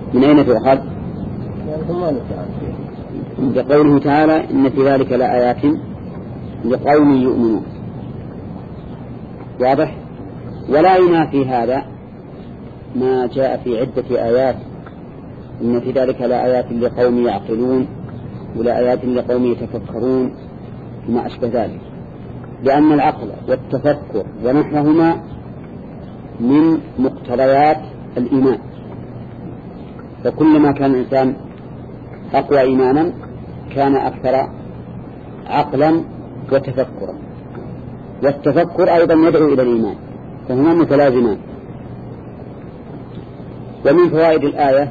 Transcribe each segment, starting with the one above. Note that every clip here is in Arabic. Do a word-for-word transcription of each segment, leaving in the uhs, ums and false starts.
من أين تؤخذ؟ بقوله تعالى إن في ذلك لآيات لقوم يؤمنون. واضح؟ ولا ينافي هذا ما جاء في عدة آيات إن في ذلك لآيات لقوم يعقلون ولآيات لقوم يتفكرون وما أشبه ذلك، لأن العقل والتفكر ونحوهما من مقتضيات الإيمان، فكلما كان الإنسان أقوى إيمانا كان أكثر عقلا وتفكرا، والتفكر أيضا يدعو إلى الإيمان، فهما متلازمان. ومن فوائد الآية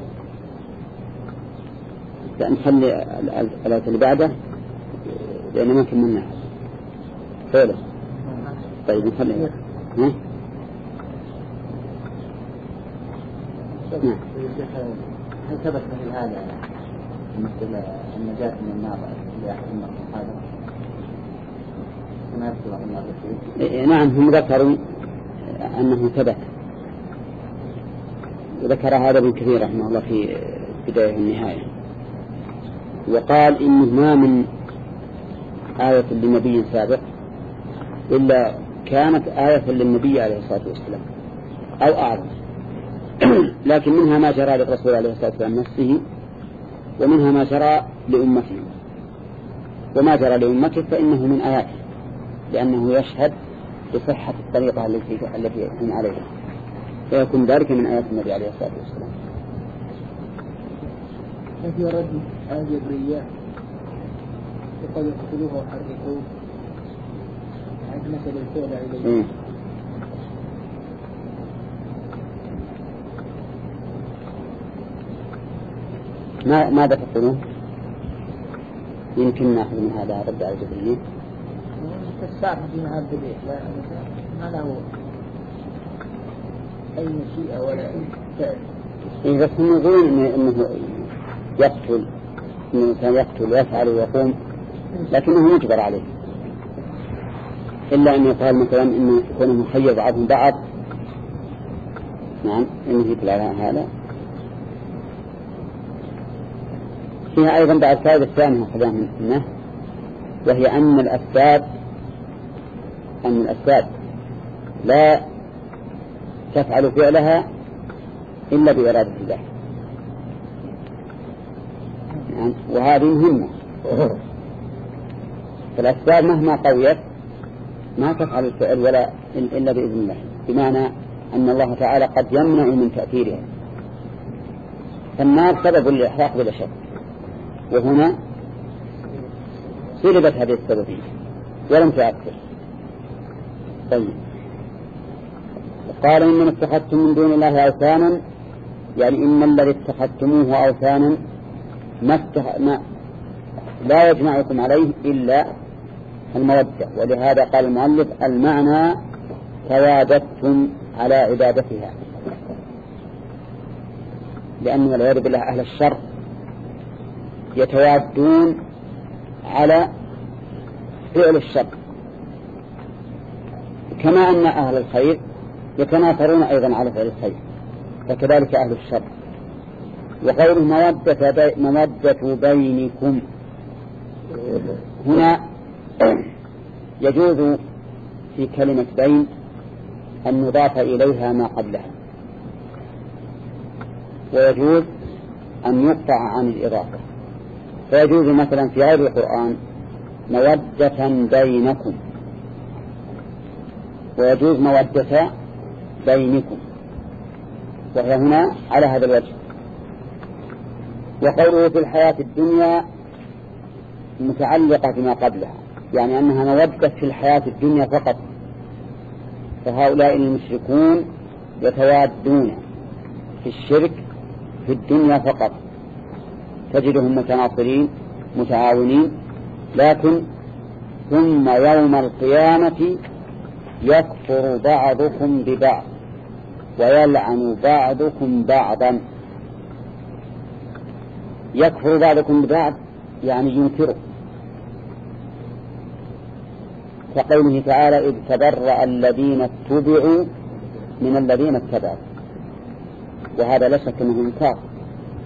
نخلي الآية اللي بعده لأنه ما كملنا حوله. طيب نخلي ها؟ نعم. هل ثبت مثل هذا مثل النجاة من النار لأحد المصحابة؟ ما يذكر الله فيه. نعم هم ذكروا أنه ثبت، وذكر هذا ابن كثير رحمه الله في بداية النهاية، وقال إنه ما من آية للنبي سابق إلا كانت آية للنبي عليه الصلاة والسلام أو أعظم، لكن منها ما جرى للرسول عليه الصلاة والسلام نفسه، ومنها ما جرى لأمته، وما جرى لأمته فإنه من آياته لأنه يشهد بصحة الطريقة التي التي يكون عليها، فيكون ذلك من آيات النبي عليه الصلاة والسلام. في رد آية جبرية وقد يقتلوه وحرقوه عند مثل الفعل إليه. ما ماذا تقولون؟ يمكن نأخذ من هذا رد على جبريل. الساعة في هذا البيت لا ما له أي مشيئة ولا فعل. إيه بس هم يقولون إنه, إنه يقتل، إنه الإنسان يقتل ويفعل ويقوم، لكنه مجبر عليه، إلا أن يقال مثلا إنه يكون مخير بعضهم بعض. نعم إنه يدل على هذا. فيها أيضا بعد فائدة الثانية أخذها منه، وهي أن الأسباب أن الأسباب لا تفعل فعلها إلا بإرادة الله، يعني وهذه مهمة. فالأسباب مهما قويت ما تفعل الفعل ولا إلا بإذن الله، بمعنى أن الله تعالى قد يمنع من تأثيرها. فالنار سبب للإحراق بلا شك، وهنا سلبت هذه السببية ولم تؤثر. طيب قال إنما اتخذتم من دون الله أوثانا، يعني إن الذي اتخذتموه أوثانا ما, استخ... ما لا يجمعكم عليه إلا المودة، ولهذا قال المؤلف المعنى تواددتم على عبادتها، لأن والعياذ بالله أهل الشر يتوادون على فعل الشر، كما أن أهل الخير يتناصرون أيضا على فعل الخير، فكذلك أهل الشر. وقوله مودة, بي مودة بينكم هنا يجوز في كلمة بين أن نضاف إليها ما قبلها، ويجوز أن يقطع عن الإضافة، فيجوز مثلا في غير القرآن مودة بينكم، ويجوز مودة بينكم، وهي هنا على هذا الوجه. وقوله في الحياة الدنيا متعلقة بما قبلها، يعني أنها مودة في الحياة الدنيا فقط، فهؤلاء المشركون يتوادون في الشرك في الدنيا فقط، تجدهم متناصرين متعاونين، لكن ثم يوم القيامة يكفر بعضكم ببعض ويلعن بعضكم بعضا. يكفر بعضكم ببعض يعني ينكره، كقوله تعالى إذ تبرأ الذين اتبعوا من الذين اتبعوا، وهذا لا شك أنه إنكار،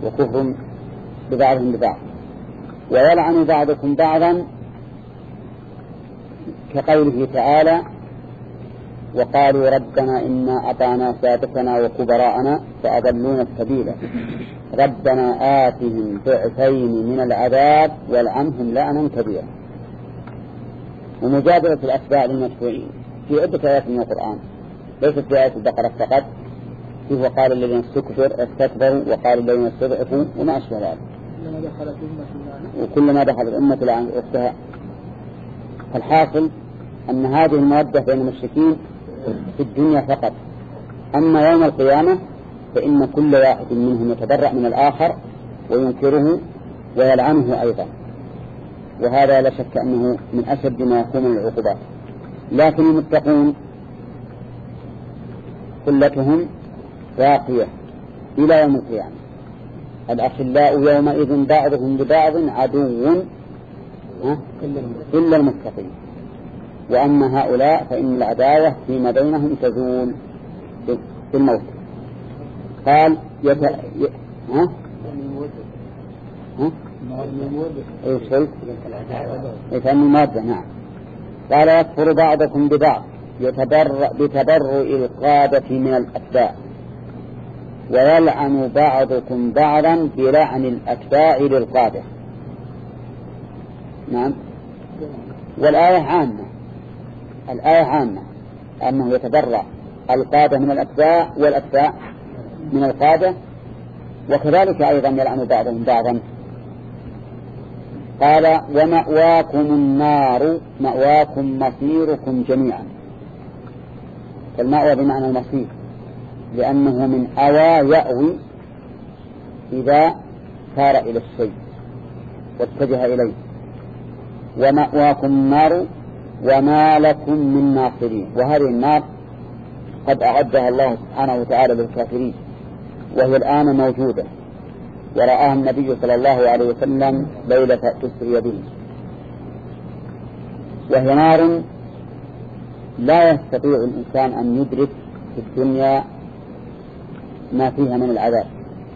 وكفر ببعضهم ببعض. ويلعن بعضكم بعضا كقوله تعالى وقالوا ربنا إنا أطعنا سادتنا وكبراءنا فأضلونا السبيل ربنا آتهم ضعفين من العذاب والعنهم لعنا كبيرا. ومجادلة الأتباع للمدفوعين في عدة آيات من القرآن، ليست في آية البقرة فقط، فيه وقال الذين استكبروا استكبروا وقال الذين استضعفوا وما أشبه ذلك، وكلما دخلت أمة لعن أختها. الحاصل أن هذه المودة بين المشركين في الدنيا فقط، أما يوم القيامة فإن كل واحد منهم يتبرأ من الآخر وينكره ويلعنه أيضا، وهذا لا شك أنه من أشد ما يكون من العقوبات. لكن المتقون قلتهم باقية إلى يوم القيامة. الأخلاء يومئذ بعضهم لبعض عدو إلا المتقين، وأما هؤلاء فإن العداوة فيما بينهم تزول بالموت. قال يت... ي... ها؟ ها؟ ايش شيء؟ يتم المادة. نعم. قال يكفر بعضكم ببعض يتبرأ بتبرؤ القادة من الأتباع ويلعن بعضكم بعضا بلعن الأتباع للقادة. نعم. والآية عامة، الآية عامة أنه يتبرأ القادة من الأتباع والأتباع من القادة، وكذلك أيضا يلعن بعضهم بعضا. قال ومأواكم النار مأواكم مصيركم جميعا. المأوى بمعنى المصير، لأنه من أوى يأوي إذا سار إلى الشيء واتجه إليه. ومأواكم النار وما لكم من ناصرين. وهذه النار قد أعدها الله سبحانه وتعالى للكافرين، وهي الآن موجودة، ورآها النبي صلى الله عليه وسلم ليلة تسري به. وهي نار لا يستطيع الإنسان أن يدرك في الدنيا ما فيها من العذاب،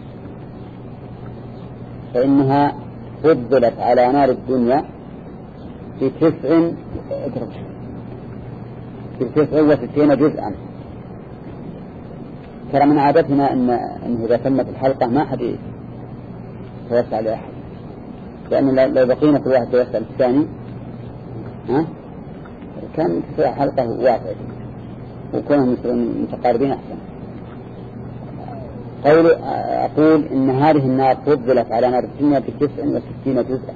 فإنها فضلت على نار الدنيا في تسع في تسع وستين جزءا. ترى من عادتنا أن إن إذا تمت الحلقة ما حد يتوسع لأحد، لأن لو بقينا كل واحد يسأل الثاني ها كان تسع حلقة واسعة وكونهم متقاربين أحسن. قول أقول إن هذه النار فضلت على نار الدنيا بتسع وستين جزءا.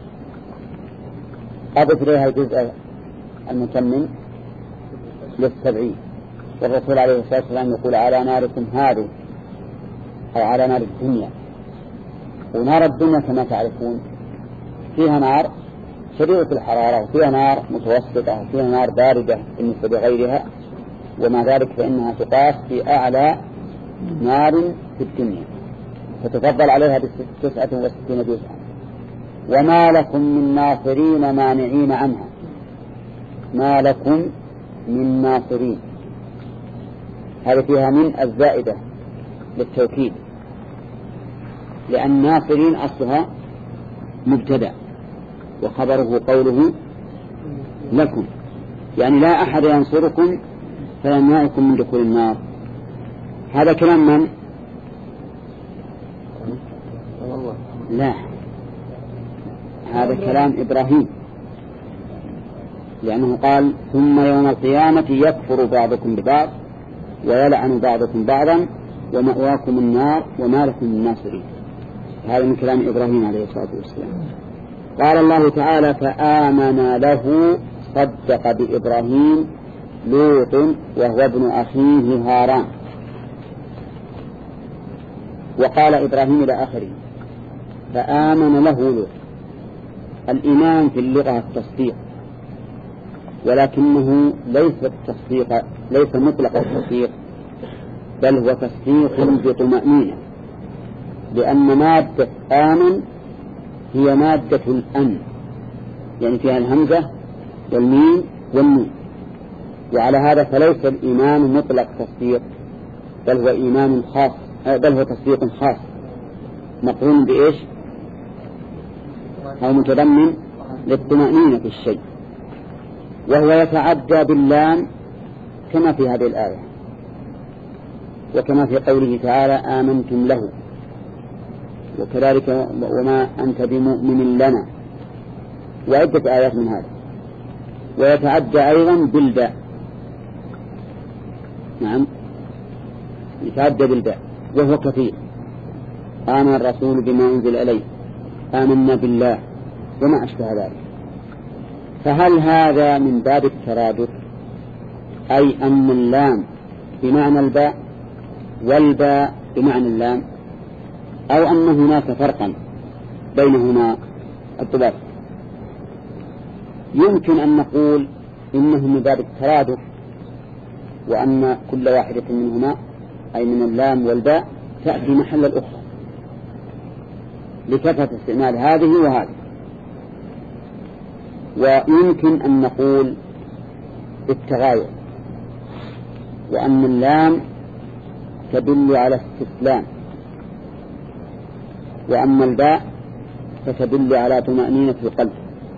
أضف إليها الجزء المتمم للسبعين، والرسول عليه الصلاة والسلام يقول على ناركم هذه، أو على نار الدنيا. ونار الدنيا كما تعرفون فيها نار شديدة الحرارة، وفيها نار متوسطة، وفيها نار باردة بالنسبة لغيرها، ومع ذلك فإنها تقاس في أعلى نار في الدنيا، فتفضل عليها بتسعة وستين جزءا. وما لكم من ناصرين مانعين عنها. ما لكم من ناصرين، هذه فيها من الزائدة للتوكيد، لأن ناصرين أصلها مبتدأ وخبره قوله لكم، يعني لا أحد ينصركم فيمنعكم من دخول النار. هذا كلام من؟ لا، هذا كلام إبراهيم، لأنه قال ثم يوم القيامة يكفر بعضكم ببعض ويلعن بعضكم بعضا ومأواكم النار وما لكم من ناصرين. هذا من كلام إبراهيم عليه الصلاة والسلام. قال الله تعالى فآمن له صدق بإبراهيم لوط وهو ابن أخيه هاران. وقال إبراهيم إلى آخره فآمن له لوط. الإيمان في اللغة التصديق، ولكنه ليس التصديق ليس مطلق التصديق، بل هو تصديق بطمأنينة، لأن مادة آمن هي مادة الأن، يعني فيها الهمزة والميم والنون. وعلى هذا فليس الإيمان مطلق تصديق، بل هو إيمان خاص، بل هو تصديق خاص. مقرون بإيش أو متضمن للطمأنينة في الشيء، وهو يتعدى باللام كما في هذه الآية وكما في قوله تعالى آمنتم له، وكذلك وما أنت بمؤمن لنا، وعدة آيات من هذا. ويتعدى أيضا بالباء، نعم يتعدى بالباء وهو كثير. آمن الرسول بما أنزل إليه، آمنا بالله، وما أشبه ذلك. فهل هذا من باب الترادف، أي أن اللام بمعنى الباء والباء بمعنى اللام، أو أن هناك فرقا بينهما الضباط؟ يمكن أن نقول إنه من باب الترادف، وأن كل واحدة منهما أي من اللام والباء تأتي محل الأخرى لكثرة استعمال هذه وهذه. ويمكن أن نقول بالتغاير، وأن اللام تدل على استسلام، وأما الباء فتدل على طمأنينة القلب.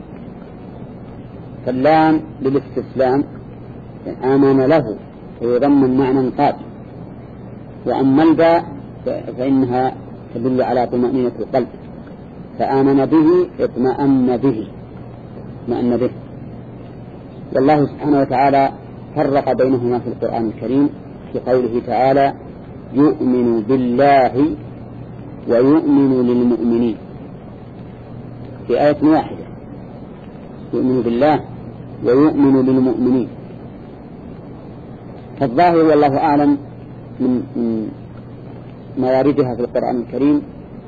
فاللام للاستسلام آمن له ويضمن معنى قاد، وأما الباء فإنها تدل على طمأنينة القلب، فآمن به اطمأن به اطمأن به. والله سبحانه وتعالى فرق بينهما في القرآن الكريم في قوله تعالى يؤمن بالله ويؤمن للمؤمنين في آية واحدة، يؤمن بالله ويؤمن للمؤمنين. فالظاهر والله أعلم من مواردها في القرآن الكريم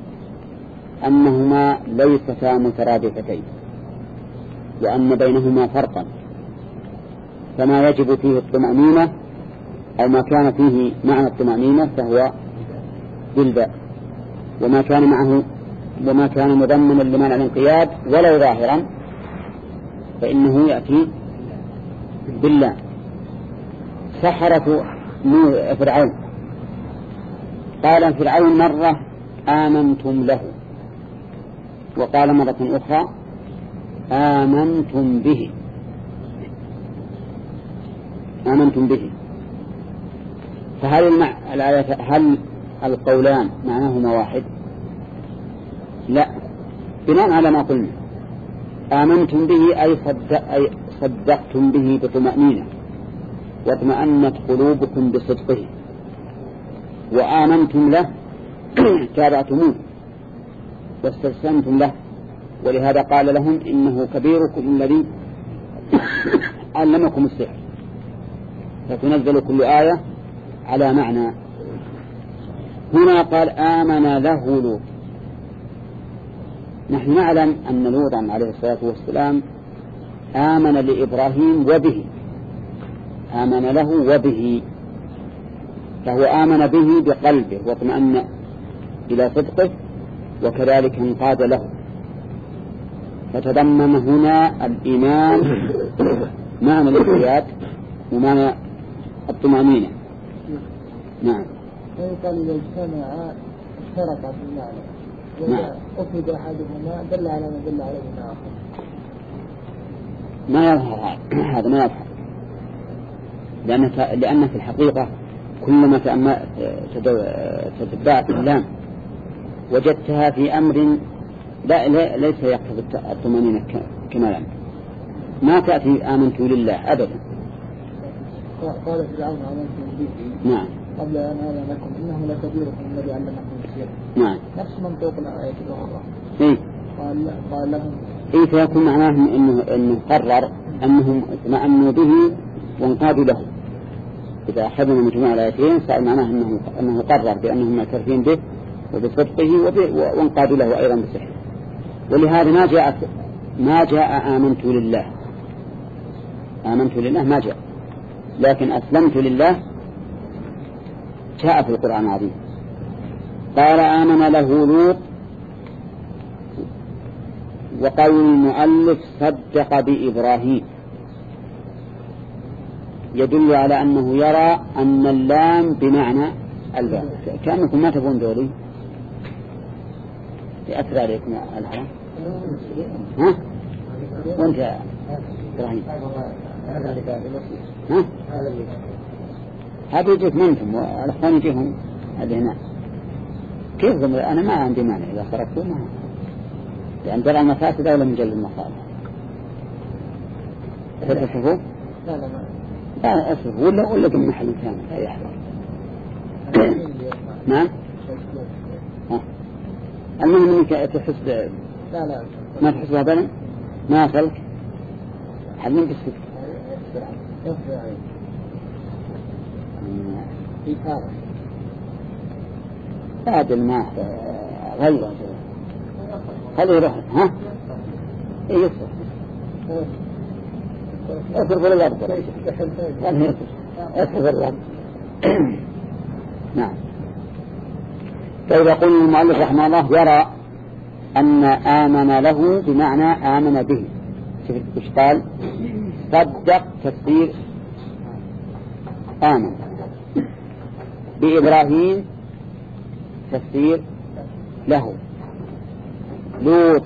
أنهما ليستا مترادفتين، وأن بينهما فرقا، فما يجب فيه الطمأنينة أو ما كان فيه معنى الطمأنينة فهو بالباء، وما كان معه وما كان مضمنا لمعنى الانقياد ولو ظاهرا فإنه يأتي بالله. سحرة فرعون، قال فرعون مرة آمنتم له، وقال مرة أخرى آمنتم به آمنتم به. فهل المع... هل القولان معناهما واحد؟ لا، بناء على ما قلنا آمنتم به أي, صدق... أي صدقتم به بطمأنينة واطمأنت قلوبكم بصدقه، وآمنتم له تابعتموه واستسلمتم له، ولهذا قال لهم إنه كبيركم الذي علمكم السحر، فتنزل كل آية على معنى. هنا قال آمن له لوط. نحن نعلم أن لوطا عليه الصلاة والسلام آمن لإبراهيم وبه، آمن له وبه، فهو آمن به بقلبه واطمأن إلى صدقه، وكذلك انقاد له، فتضمن هنا الإيمان معنى الانقياد ومعنى الطمأنينة. نعم. قال إذا اجتمعا اشتركا في المعنى، وإذا أفرد أحدهما دل على ما دل عليه الآخر. ما يظهر هذا، ما يظهر، لأن لأن في الحقيقة كلما تتبعت اللام وجدتها في أمر لا ليس يقتضي الطمأنينة كمالا، ما تأتي آمنت لله أبدا. قال فرعون آمنتم به نعم قبل أن أعلم لكم إنه لكبيركم الذي علمكم السحر. نعم. نفس منطوق الآية الأخرى. إيه. قال قال لهم. إيه، فيكون معناه إنه إنه قرر أنهم اطمأنوا به وانقادوا له. إذا أخذنا مجموع الآيتين صار معناه أنه أنه قرر بأنهم معترفين به وبصدقه وانقادوا له أيضا بسحر. ولهذا ما جاء ما جاء آمنت لله، آمنت لله ما جاء، لكن أسلمت لله جاء في القرآن العظيم. قال آمن له لوط، وقول المؤلف صدق بإبراهيم يدل على أنه يرى أن اللام بمعنى الباء. كأنكم ما تبون دوري يأثر عليكم الهرم؟ ها؟ وانت يا إبراهيم؟ ها؟ هذا يجيك منكم والأخوان يجيهم هذه هنا. كيف أنا ما عندي مانع إذا خرجتوا ما لأن درع المفاسد أولا من جلب المصالح. تتصفوا؟ لا لا ما لا أصف ولا ولا في محل ثاني لا يحضر. نعم. المهم إنك تحس ب لا لا ما تحس بهذا ما أصلك حلين بالسكت. في فارق. بعد ما غيره خليه يروح ها إيه يصرف يصرف ولا يصرف يصرف الرب. نعم. فإذا قلنا المؤلف رحمه الله يرى أن آمن له بمعنى آمن به. شوف إيش قال؟ صدق تفسير آمن، بإبراهيم تفسير له، لوط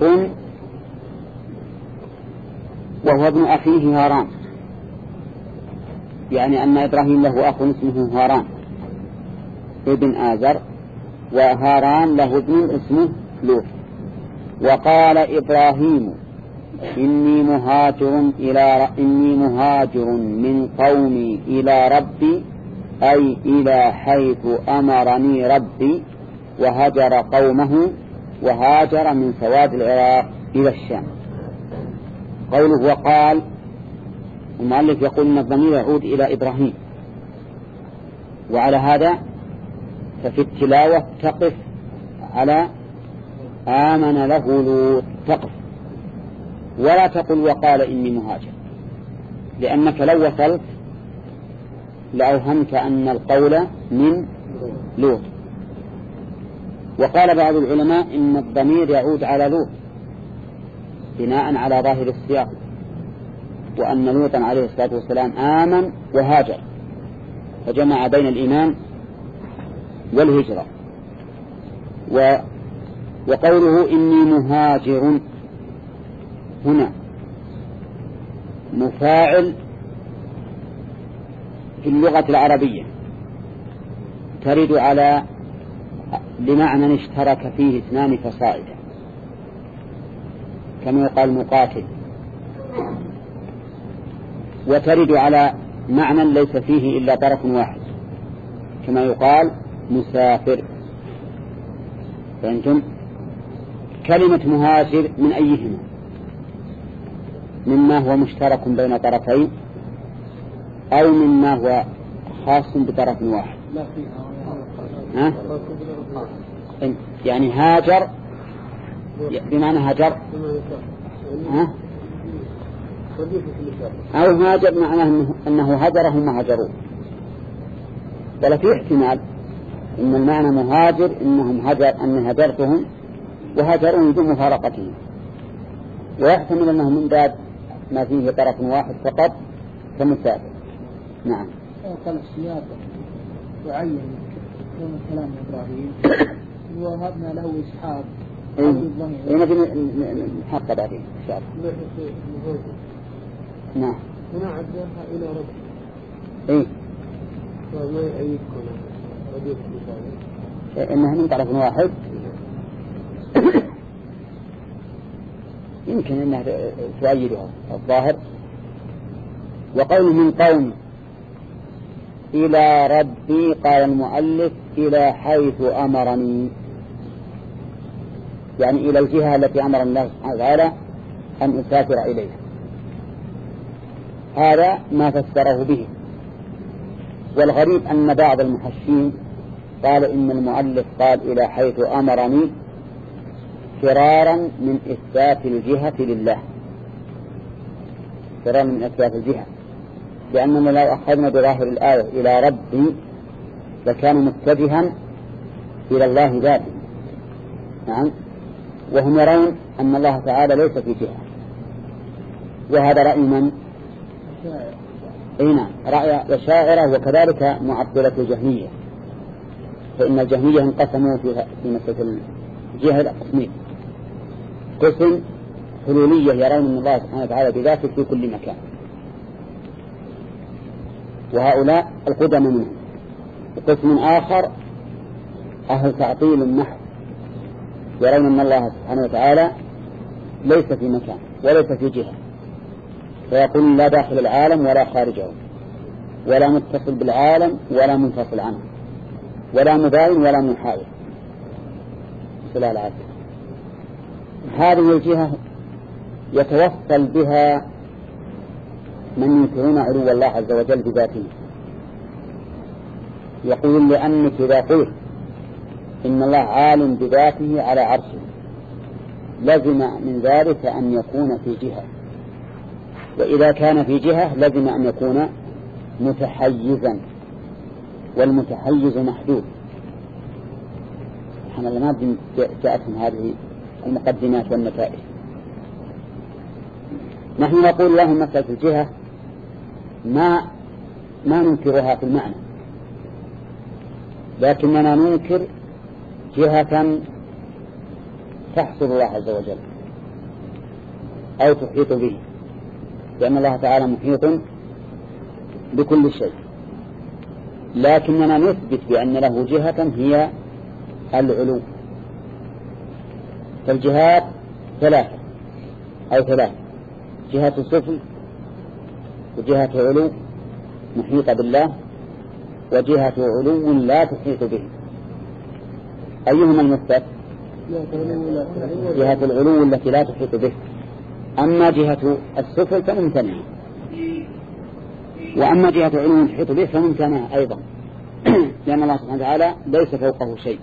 وهو ابن أخيه هاران، يعني أن إبراهيم له أخ اسمه هاران ابن آزر، وهاران له ابن اسمه لوط. وقال إبراهيم إني مهاجر إلى إني مهاجر من قومي إلى ربي، أي إلى حيث أمرني ربي، وهجر قومه، وهاجر من سواد العراق إلى الشام. قوله وقال، المؤلف يقول أن الضمير يعود إلى إبراهيم، وعلى هذا ففي التلاوة تقف على آمن له لوط، تقف ولا تقل وقال إني مهاجر، لأنك لو وصلت لأوهمت أن القول من لوط. وقال بعض العلماء إن الضمير يعود على لوط بناء على ظاهر السياق، وأن لوطا عليه الصلاة والسلام آمن وهاجر، فجمع بين الإيمان والهجرة. و وقوله إني مهاجر هنا مفاعل في اللغة العربية ترد على لمعنى اشترك فيه اثنان فصائدا، كما يقال مقاتل، وترد على معنى ليس فيه إلا طرف واحد، كما يقال مسافر. فأنتم كلمة مهاجر من أيهما؟ مما هو مشترك بين طرفين أو مما هو خاص بطرف واحد؟ ها؟ يعني هاجر بمعنى هاجر، ها؟ أو هاجر معناه أنه هجرهم وهجروه. ولا في احتمال إن المعنى مهاجر إنهم هجر أن هجرتهم وهجرون بدون مفارقتهم، ويحتمل أنه من باب ما فيه طرف واحد فقط كمسافر. نعم. قال السياق يعين يوم كلام إبراهيم وهبنا له إسحاق. إيه نبي نحقق بعدين إن شاء الله. نعم. هنا عدها إلى رب. إيه. وما يأيدكم رديف بسالة. إنها من طرف واحد. يمكن أنها تؤيدها الظاهر. وقول من قوم إلى ربي، قال المؤلف إلى حيث أمرني، يعني إلى الجهة التي أمر الله سبحانه وتعالى أن أسافر إليها. هذا ما فسره به. والغريب أن بعض المحشين قال إن المؤلف قال إلى حيث أمرني فرارا من إثبات الجهة لله، فرارا من إثبات الجهة، لأننا لو أخذنا بظاهر الآية إلى ربي لكان متجها إلى الله ذاته. نعم. وهم يرون أن الله تعالى ليس في جهة، وهذا رأي من؟ نعم، رأي الشاعرة وكذلك معطلة الجهمية، فإن الجهمية انقسموا في مسألة الجهة إلى قسمين: قسم حلولية يرون من الله سبحانه وتعالى بذاته في كل مكان، وهؤلاء القدم منهم. وقسم آخر أهل تعطيل محض يرون أن الله سبحانه وتعالى ليس في مكان وليس في جهة، فيقول لا داخل العالم ولا خارجه، ولا متصل بالعالم ولا منفصل عنه، ولا مباين ولا محاول. صلى الله عليه وسلم. هذه الجهة يتوصل بها من ينكرون علو الله عز وجل بذاته، يقول لأنك إذا قلت إن الله عالم بذاته على عرشه لزم من ذلك أن يكون في جهة، وإذا كان في جهة لزم أن يكون متحيزا، والمتحيز محدود. سبحان الله، ما جاءتهم هذه المقدمات والنتائج. نحن نقول لهم مسألة الجهة ما ما ننكرها في المعنى، لكننا ننكر جهة تحصل الله عز وجل أو تحيط به، لأن الله تعالى محيط بكل شيء. لكننا نثبت بأن له جهة هي العلو. فالجهات ثلاثة أو ثلاثة: جهة السفل، وجهة علو محيطة بالله، وجهة علو لا تحيط به. أيهما المثبت؟ جهة العلو التي لا تحيط به. أما جهة السفل فممتنعة، وأما جهة علو تحيط به فممتنعة أيضا، لأن الله سبحانه وتعالى ليس فوقه شيء.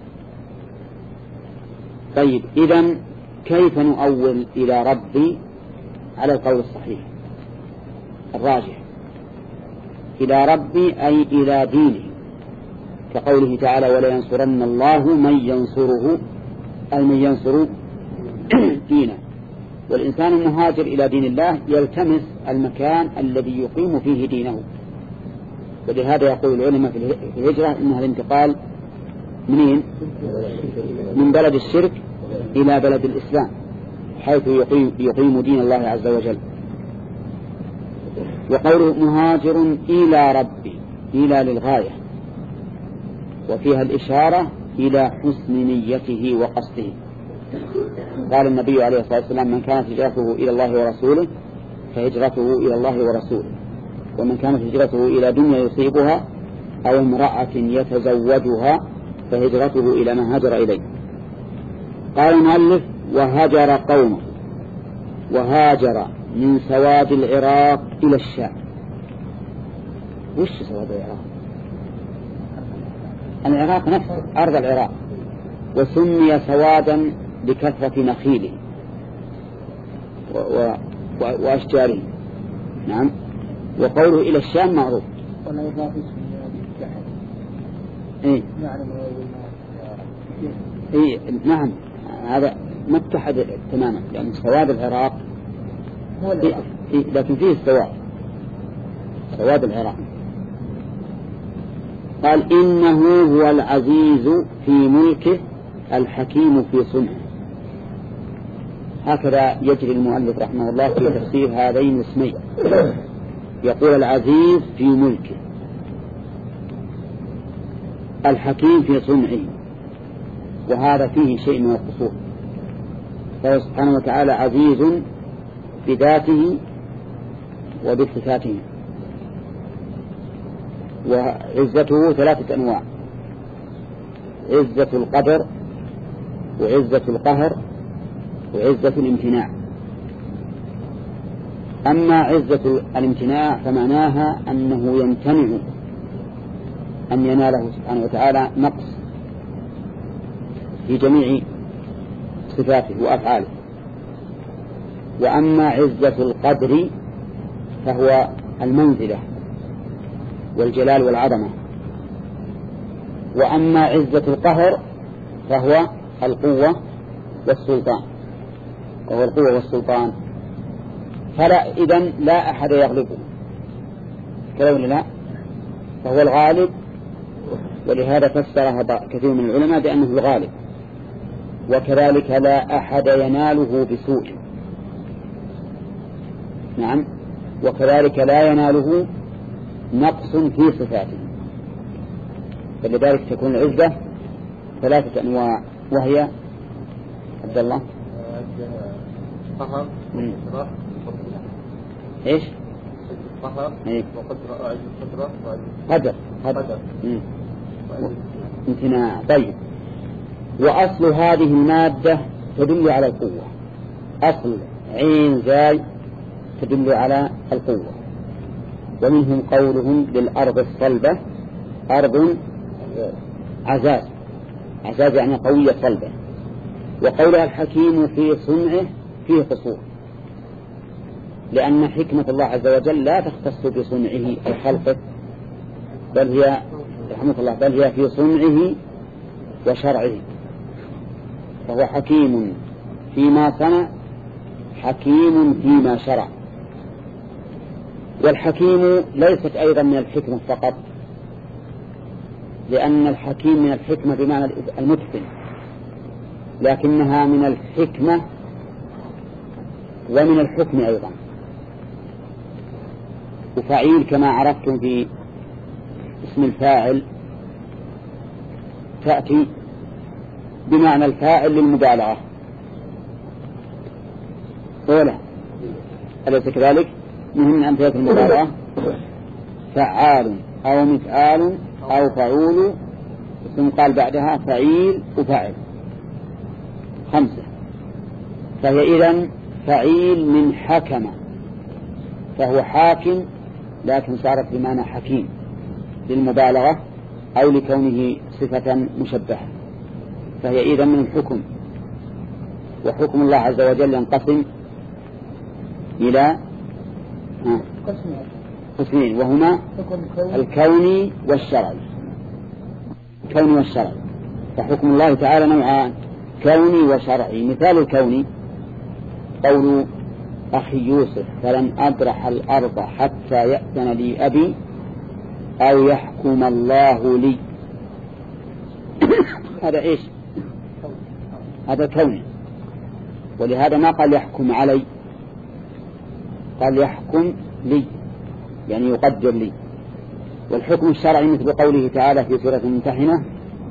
طيب، إذن كيف نؤول إلى ربي على القول الصحيح الراجح؟ إلى ربي أي إلى دينه، كقوله تعالى: ولا ينصرن الله من ينصره، أي من ينصر دينه. والإنسان المهاجر إلى دين الله يلتمس المكان الذي يقيم فيه دينه، ولهذا يقول العلماء في الهجرة إنها الانتقال منين؟ من بلد الشرك إلى بلد الإسلام، حيث يقيم, يقيم دين الله عز وجل. وقوله مهاجر إلى ربي، إلى للغاية، وفيها الإشارة إلى حسن نيته وقصده. قال النبي عليه الصلاة والسلام: من كانت هجرته إلى الله ورسوله فهجرته إلى الله ورسوله، ومن كانت هجرته إلى دنيا يصيبها أو امرأة يتزوجها فهجرته إلى ما هاجر إليه. قال المؤلف: وهجر قومه، وهاجر من سواد العراق إلى الشام. وش سواد العراق؟ العراق نفسه أرض العراق، وسمي سوادا لكثرة نخيله و... و... وأشجاره. نعم. وقوله إلى الشام معروف. إيه؟ إيه نعم، هذا ما اتحد تماما، لأن سواد العراق إيه إيه لكن فيه السواد، سواد العراق. قال: إنه هو العزيز في ملكه الحكيم في صنعه. هكذا يجري المؤلف رحمه الله في تفسير هذين الاسمين، يقول: العزيز في ملكه، الحكيم في صنعه. وهذا فيه شيء من القصور، فهو سبحانه وتعالى عزيز بذاته وبصفاته. وعزته ثلاثة أنواع: عزة القدر، وعزة القهر، وعزة الامتناع. أما عزة الامتناع فمعناها أنه يمتنع أن يناله سبحانه وتعالى نقص في جميع صفاته وأفعاله. وأما عزة القدر فهو المنزلة والجلال والعظمة. وأما عزة القهر فهو القوة والسلطان، وهو القوة والسلطان. فلا إذن لا أحد يغلبه، كلام لا، فهو الغالب. ولهذا فسرها كثير من العلماء بأنه الغالب، وكذلك لا أحد يناله بسوء. نعم، وكذلك لا يناله نقص في صفاته. فلذلك تكون العزة ثلاثة أنواع، وهي عبد الله قهر وقدرة إيش؟ قهر إيه؟ وقدرة أعز قدرة قدر قدر امتناع. طيب، وأصل هذه المادة تدل على القوة، أصل عين زاي تدل على القوة. ومنهم قولهم للأرض الصلبة أرض عزاز، عزاز يعني قوية صلبة. وقولها الحكيم في صنعه فيه قصور، لأن حكمة الله عز وجل لا تختص بصنعه أو خلقه، بل هي رحمة الله بل هي في صنعه وشرعه. فهو حكيم فيما صنع، حكيم فيما شرع. والحكيم ليست أيضا من الحكمة فقط، لأن الحكيم من الحكمة بمعنى المتقن، لكنها من الحكمة ومن الحكم أيضا. وفعيل كما عرفتم في اسم الفاعل تأتي بمعنى الفاعل للمبالغة، ولا أليس كذلك؟ من أمثلة المبالغة فعال أو مفعال أو فعول، ثم قال بعدها فعيل وفاعل، خمسة. فهي إذن فعيل من حكم، فهو حاكم لكن صارت بمعنى حكيم للمبالغة أو لكونه صفة مشبهة. فهي إذن من الحكم. وحكم الله عز وجل ينقسم إلى قسمين، وهما الكوني والشرعي. الكوني والشرعي، فحكم الله تعالى نوعان، كوني وشرعي. مثال الكوني قول أخي يوسف فلن أبرح الأرض حتى يأذن لي أبي أو يحكم الله لي. هذا إيش؟ هذا كوني، ولهذا ما قال يحكم علي، قال يحكم لي يعني يقدر لي. والحكم الشرعي مثل قوله تعالى في سورة الممتحنة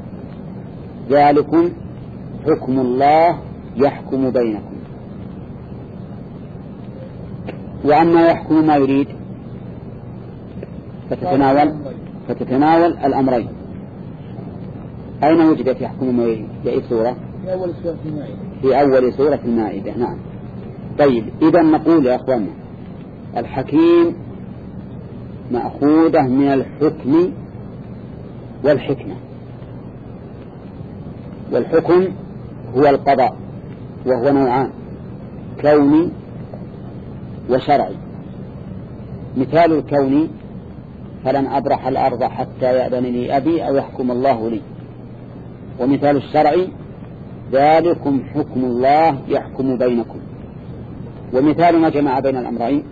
ذلكم حكم الله يحكم بينكم. وأما يحكم ما يريد فتتناول فتتناول الأمرين. أين وجدت يحكم ما يريد؟ في أي سورة؟ في أول سورة المائدة. في أول سورة المائدة. نعم. طيب، إذا نقول يا أخوانا الحكيم مأخوذة من الحكم والحكمة. والحكم هو القضاء، وهو نوعان، كوني وشرعي. مثال الكوني فلن أبرح الأرض حتى يأذن لي أبي أو يحكم الله لي. ومثال الشرعي ذلكم حكم الله يحكم بينكم. ومثال ما جمع بين الأمرين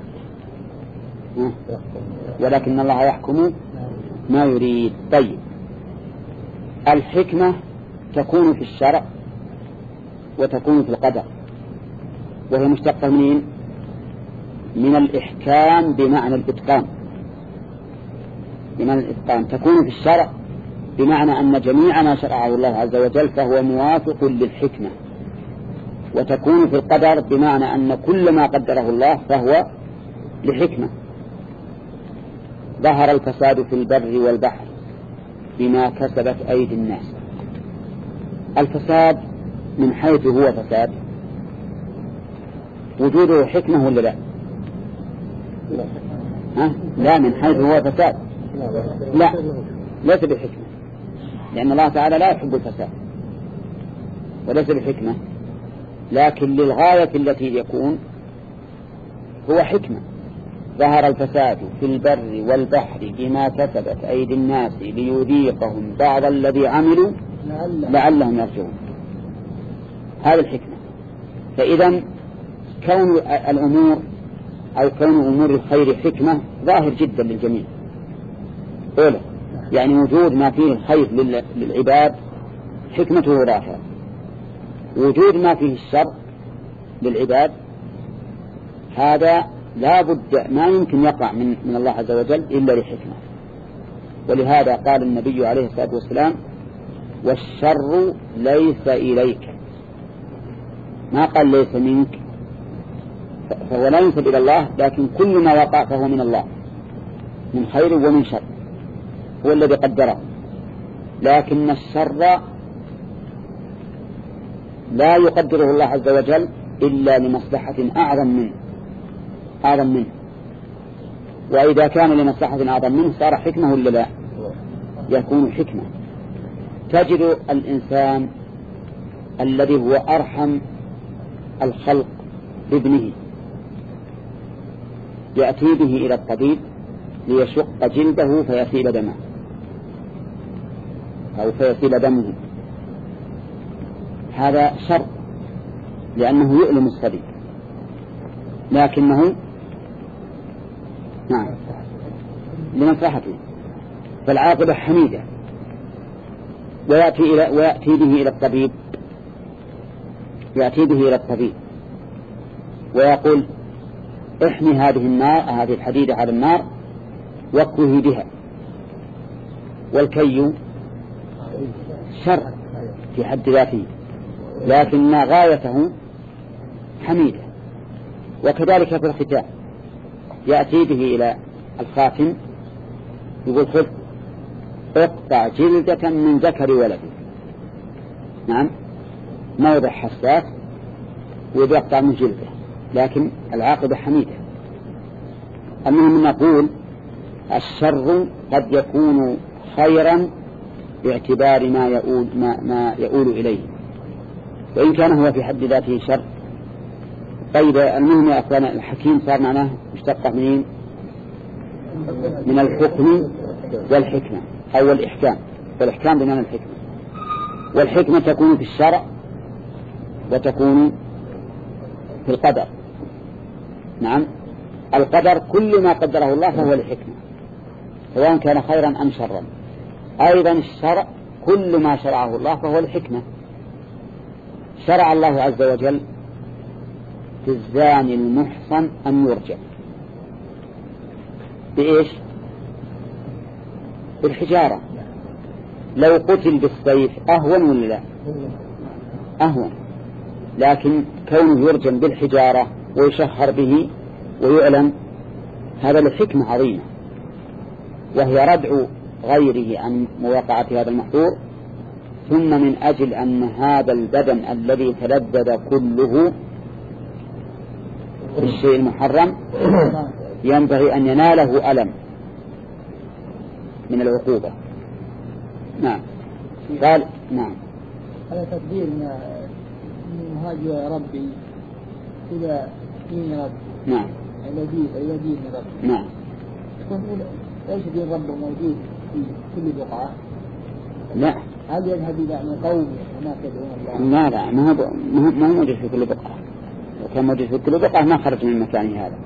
ولكن الله يحكم ما يريد. طيب، الحكمة تكون في الشرع وتكون في القدر، وهي مشتقة منين؟ من الإحكام بمعنى الإتقان. بمعنى الإتقان تكون في الشرع بمعنى أن جميع ما شرعه الله عز وجل فهو موافق للحكمة. وتكون في القدر بمعنى أن كل ما قدره الله فهو لحكمة. ظهر الفساد في البر والبحر بما كسبت أيدي الناس. الفساد من حيث هو فساد وجوده حكمة ولا لا؟ ها؟ لا، من حيث هو فساد لا، ليس بحكمة، لأن الله تعالى لا يحب الفساد وليس بحكمة، لكن للغاية التي يكون هو حكمة. ظهر الفساد في البر والبحر بما كسبت أيدي الناس ليذيقهم بعض الذي عملوا لعلهم يرجعون. هذه الحكمة. فإذا كون الأمور أو كون أمور الخير حكمة ظاهر جدا للجميع. أولا يعني وجود ما فيه الخير للعباد حكمته ظاهرة. وجود ما فيه الشر للعباد هذا لا بد ما يمكن يقع من, من الله عز وجل إلا لحكمة. ولهذا قال النبي عليه الصلاة والسلام والشر ليس إليك، ما قال ليس منك، فهو لا ينسب إلى الله، لكن كل ما وقع فهو من الله من خير ومن شر، هو الذي قدره. لكن الشر لا يقدره الله عز وجل إلا لمصلحة أعظم منه أعظم منه وإذا كان لمصلحة أعظم منه صار حكمة ولا لا؟ يكون حكمة. تجد الإنسان الذي هو أرحم الخلق بابنه يأتي به إلى الطبيب ليشق جلده فيسيل دمه أو فيسيل دمه، هذا شر لأنه يؤلم الصبي، لكنه نعم لمصلحته، فالعاقبة حميدة. ويأتي, إلى ويأتي به إلى الطبيب يأتي به إلى الطبيب ويقول احمي هذه النار هذه الحديدة على النار واكوه بها، والكي شر في حد ذاته لكن غايته حميدة. وكذلك في الختان يأتي به إلى الخاتم يقول خذ اقطع جلدة من ذكر ولدك، نعم موضع حساس ويقطع من جلده، لكن العاقبة حميدة. المهم نقول الشر قد يكون خيرا باعتبار ما يؤول, ما, ما يؤول إليه، وإن كان هو في حد ذاته شر. طيب المهم يا أخوان الحكيم صار معناه مشتقة منين؟ من الحكم والحكمة أو الإحكام، والإحكام بمعنى الحكمة. والحكمة تكون في الشرع وتكون في القدر. نعم القدر كل ما قدره الله فهو الحكمة سواء كان خيرا أم شرا. أيضا الشرع كل ما شرعه الله فهو الحكمة. شرع الله عز وجل في الزاني المحصن أن يرجع بإيش؟ بالحجارة. لو قتل بالسيف أهون ولا لا؟ أهون، لكن كونه يرجم بالحجارة ويشهر به ويعلم هذا لحكمة عظيمة، وهي ردع غيره عن مواقعة هذا المحظور، ثم من أجل أن هذا البدن الذي تلذذ كله بالشيء المحرم ينبغي أن يناله ألم من العقوبة. نعم قال نعم هذا تقدير من مهاجر ربي إلى دين ربي. نعم إلى دين إلى دين ربي. نعم تكون ليش دين ربه موجود في كل بقعة؟ لا. هل يذهب إلى أن قوم هناك يدعون الله؟ لا لا ما هو ما هو موجود في كل بقعة. لو كان موجود في كل بقعة ما خرج من مكانه هذا.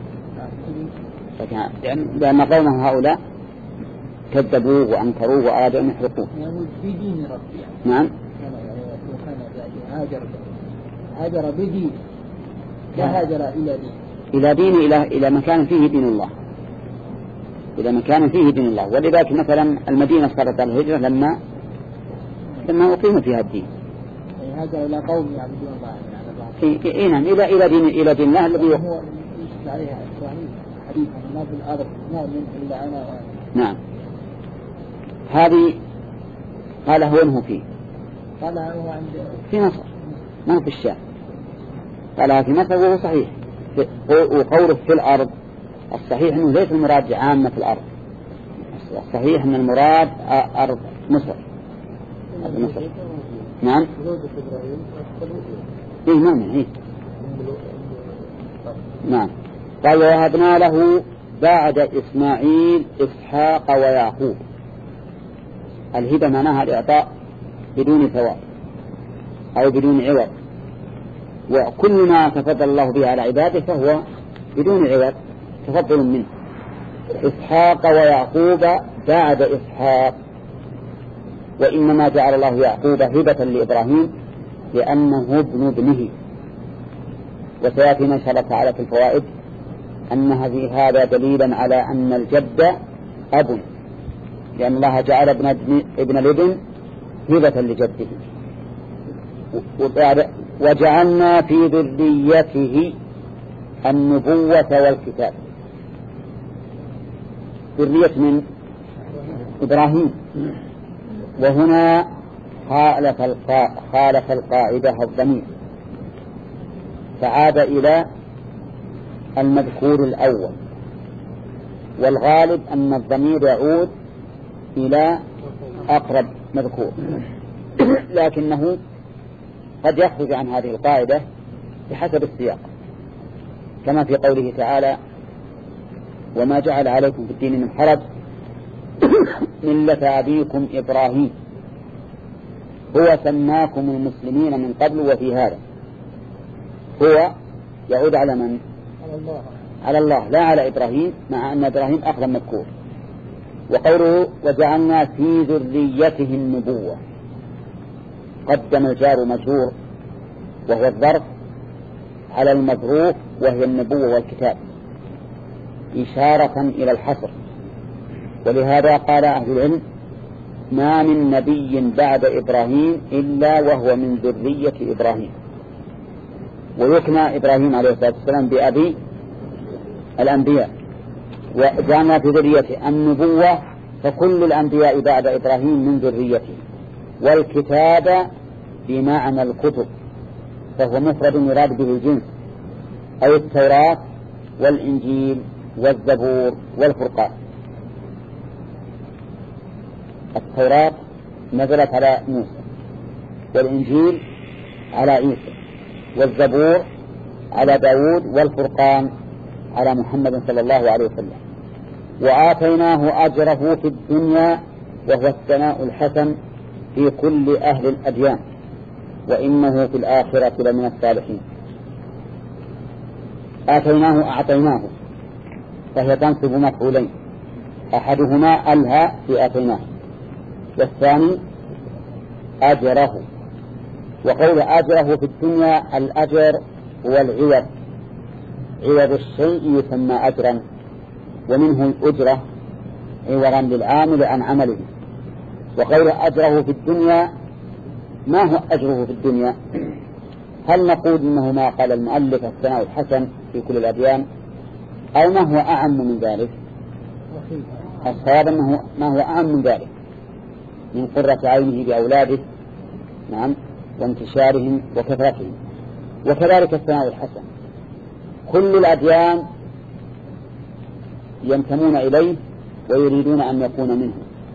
لأن قومه هؤلاء كذبوه وأنكروه وأرادوا أن يحرقوه. يعني في دين ربي. نعم. وكان هاجر هاجر بدين لا هاجر إلى دين. إلى دين إلى إلى مكان فيه دين الله. إلى مكان فيه دين الله. ولذلك مثلا المدينة صارت الهجرة لما لما أقيم فيها الدين. يعني هاجر إلى قوم يعبدون الله. إيه نعم إلى إلى دين إلى دين الله الذي هو يشبه عليها إسرائيل حديثا ما في الأرض مؤمن إلا أنا وأنا. نعم هذه قال هو انه فيه قال هو عند في مصر ما في الشام، قالها في مصر وهو صحيح. وقوله في الأرض الصحيح أنه ليس المراد عامة الأرض، الصحيح أن المراد أرض مصر. أرض مصر نعم إيه مؤمن إيه نعم. قال وهبنا له بعد إسماعيل إسحاق ويعقوب. الهبة معناها الإعطاء بدون ثواب أو بدون عوض، وكل ما تفضل الله به على عباده فهو بدون عوض تفضل منه. إسحاق ويعقوب بعد إسحاق، وإنما جعل الله يعقوب هبة لإبراهيم لأنه ابن ابنه. وسيأتينا إن شاء الله تعالى في الفوائد أن هذا دليلا على أن الجد أب، لأن الله جعل ابن, ابن الابن هبة لجده. وجعلنا في ذريته النبوة والكتاب. ذرية من إبراهيم، وهنا خالف خالف القاعدة الضمير فعاد إلى المذكور الأول، والغالب أن الضمير يعود إلى أقرب مذكور، لكنه قد يخرج عن هذه القاعدة بحسب السياق، كما في قوله تعالى: وما جعل عليكم في الدين من حرج ملة أبيكم إبراهيم هو سماكم المسلمين من قبل وفي هذا. هو يعود على من؟ على الله. على الله لا على إبراهيم، مع أن إبراهيم أقرب مذكور. وقوله وجعلنا في ذريته النبوة، قدم الجار مجرور وهو الظرف على المظروف وهي النبوة والكتاب إشارة إلى الحصر. ولهذا قال أهل العلم: ما من نبي بعد إبراهيم إلا وهو من ذرية إبراهيم. ويكنى إبراهيم عليه الصلاة والسلام بأبي الأنبياء. وجعلنا في ذريته النبوة، فكل الأنبياء بعد إبراهيم من ذريته. والكتاب بمعنى الكتب، فهو مفرد يراد به الجنس، أي التوراة والإنجيل والزبور والفرقان. التوراة نزلت على موسى، والإنجيل على عيسى، والزبور على داود، والفرقان على محمد صلى الله عليه وسلم. وآتيناه أجره في الدنيا وهو الثناء الحسن في كل أهل الأديان وإنه في الآخرة لمن الصالحين. آتيناه أعطيناه، فهي تنصب مفعولين، أحدهما ألهى في آتيناه، والثاني أجره. وقول أجره في الدنيا الأجر هو العوض، عوض الشيء يسمى أجرا، ومنه الأجرة عوضا للعامل عن عمله. وقول أجره في الدنيا، ما هو أجره في الدنيا؟ هل نقول إنه ما قال المؤلف الثناء الحسن في كل الأديان، أو ما هو أعم من ذلك؟ الصواب أنه ما هو أعم من ذلك، من قرة عينه بأولاده، نعم، وانتشارهم وكثرتهم. وكذلك الثناء الحسن، كل الأديان ينتمون إليه ويريدون أن يكون منه.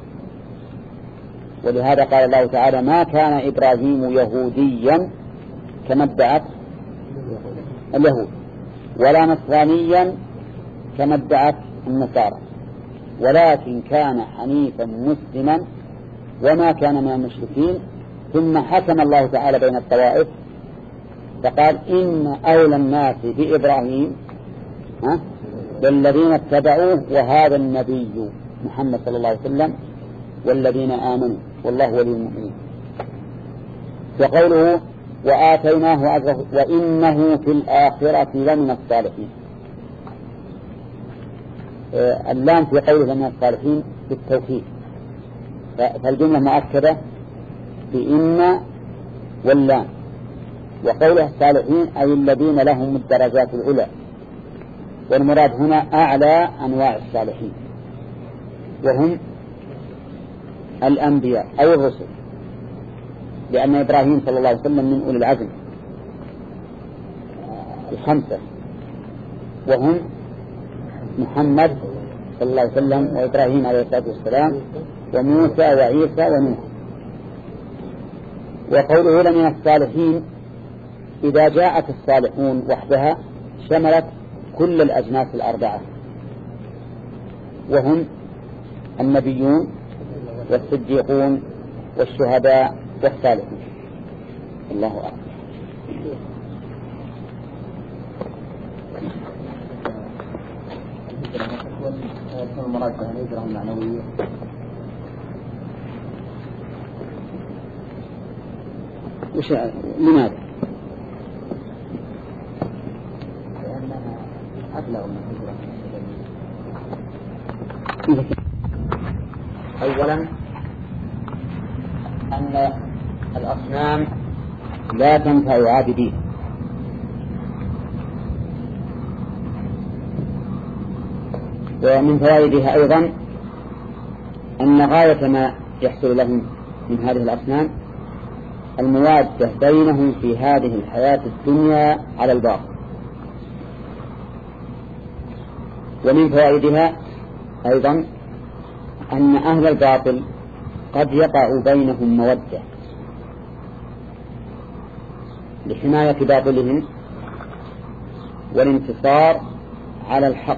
ولهذا قال الله تعالى: ما كان إبراهيم يهوديا كما ادعت اليهود، ولا نصرانيا كما ادعت النصارى، ولكن كان حنيفا مسلما وما كان من المشركين. ثم حكم الله تعالى بين الطوائف فقال: إن أولى الناس بإبراهيم والذين اتبعوه وهذا النبي محمد صلى الله عليه وسلم والذين آمنوا والله ولي المؤمنين. وقوله وآتيناه أجره وإنه في الآخرة لمن الصالحين، اللام في قوله لمن الصالحين بالتوكيد، فالجملة مؤكدة بإن واللام. وقوله الصالحين أي الذين لهم الدرجات العلى، والمراد هنا أعلى أنواع الصالحين وهم الأنبياء أو الرسل، لأن إبراهيم صلى الله عليه وسلم من أولي العزم الخمسة، وهم محمد صلى الله عليه وسلم وإبراهيم عليه الصلاة والسلام وموسى وعيسى ونوح. وقوله لمن الصالحين إذا جاءت الصالحون وحدها شملت كل الأجناس الأربعة، وهم النبيون والصديقون والشهداء والصالحون. الله أعلم. تكون المراجعة الهجرة المعنوية. وش لماذا؟ لأنها أبلغ من هجرة. أولا أن الأصنام لا تنفع عابدين، ومن فوائدها أيضا أن غاية ما يحصل لهم من هذه الأصنام الموادة بينهم في هذه الحياة الدنيا على الباطل. ومن فوائدها أيضا أن أهل الباطل قد يقع بينهم مودة لحماية باطلهم والانتصار على الحق،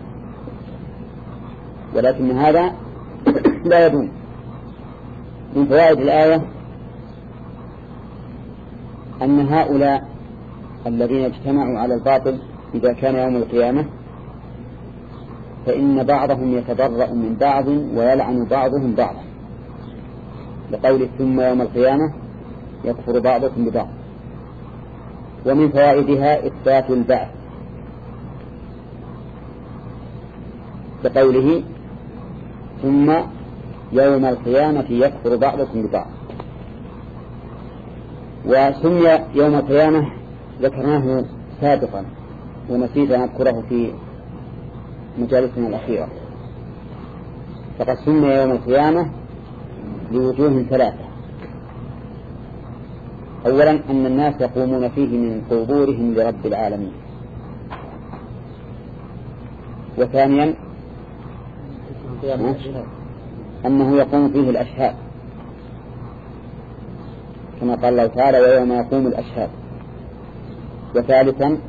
ولكن هذا لا يدوم. من فوائد الآية أن هؤلاء الذين اجتمعوا على الباطل إذا كان يوم القيامة فإن بعضهم يتبرأ من بعض ويلعن بعضهم بعضا، لقول ثم يوم القيامة يكفر بعضكم ببعض. ومن فوائدها إثبات البعث بقوله ثم يوم القيامة يكفر بعضكم ببعض. وسمي يوم القيامة ذكرناه سابقا ونسيت أن أذكره في مجالسنا الأخيرة، فقد سمي يوم القيامة لوجوه ثلاثة. أولا أن الناس يقومون فيه من قبورهم لرب العالمين، وثانيا أنه يقوم فيه الأشهاد كما قال الله تعالى ويوم يقوم الأشهاد، وثالثا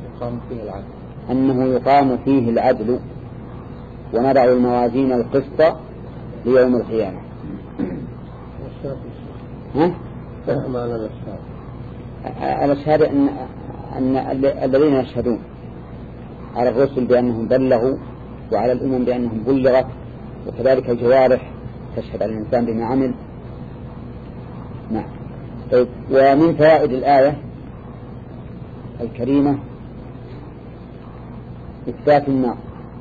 أنه يقام فيه العدل ونضع الموازين القسط ليوم القيامة. ها؟ الأشهاد أن, أن الذين يشهدون على الرسل بأنهم بلغوا وعلى الأمم بأنهم بلغت، وكذلك الجوارح تشهد على الإنسان بما عمل. نعم. طيب، ومن فوائد الآية الكريمة إثبات النار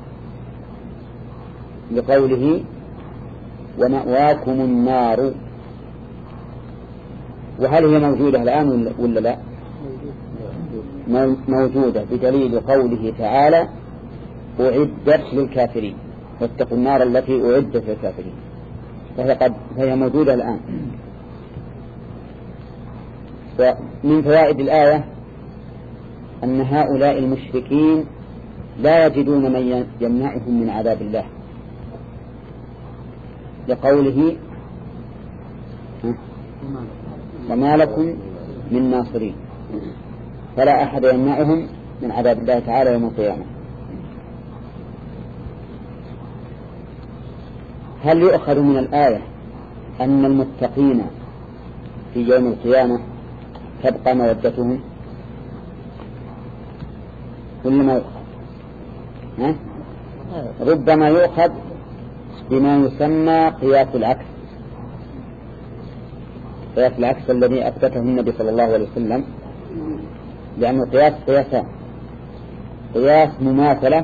لقوله ومأواكم النار. وهل هي موجودة الآن ولا لا؟ موجودة بدليل قوله تعالى أعدت للكافرين واتقوا النار التي أعدت للكافرين، فهي, قد فهي موجودة الآن. ومن فوائد الآية أن هؤلاء المشركين لا يجدون من يمنعهم من عذاب الله، لقوله وما لكم من ناصرين، فلا أحد يمنعهم من عذاب الله تعالى يوم القيامة. هل يؤخذ من الآية أن المتقين في يوم القيامة تبقى مودتهم ولا ما يؤخذ؟ ها؟ ربما يؤخذ بما يسمى قياس العكس، قياس العكس الذي أثبته النبي صلى الله عليه وسلم، لأنه قياس قياسان: قياس مماثلة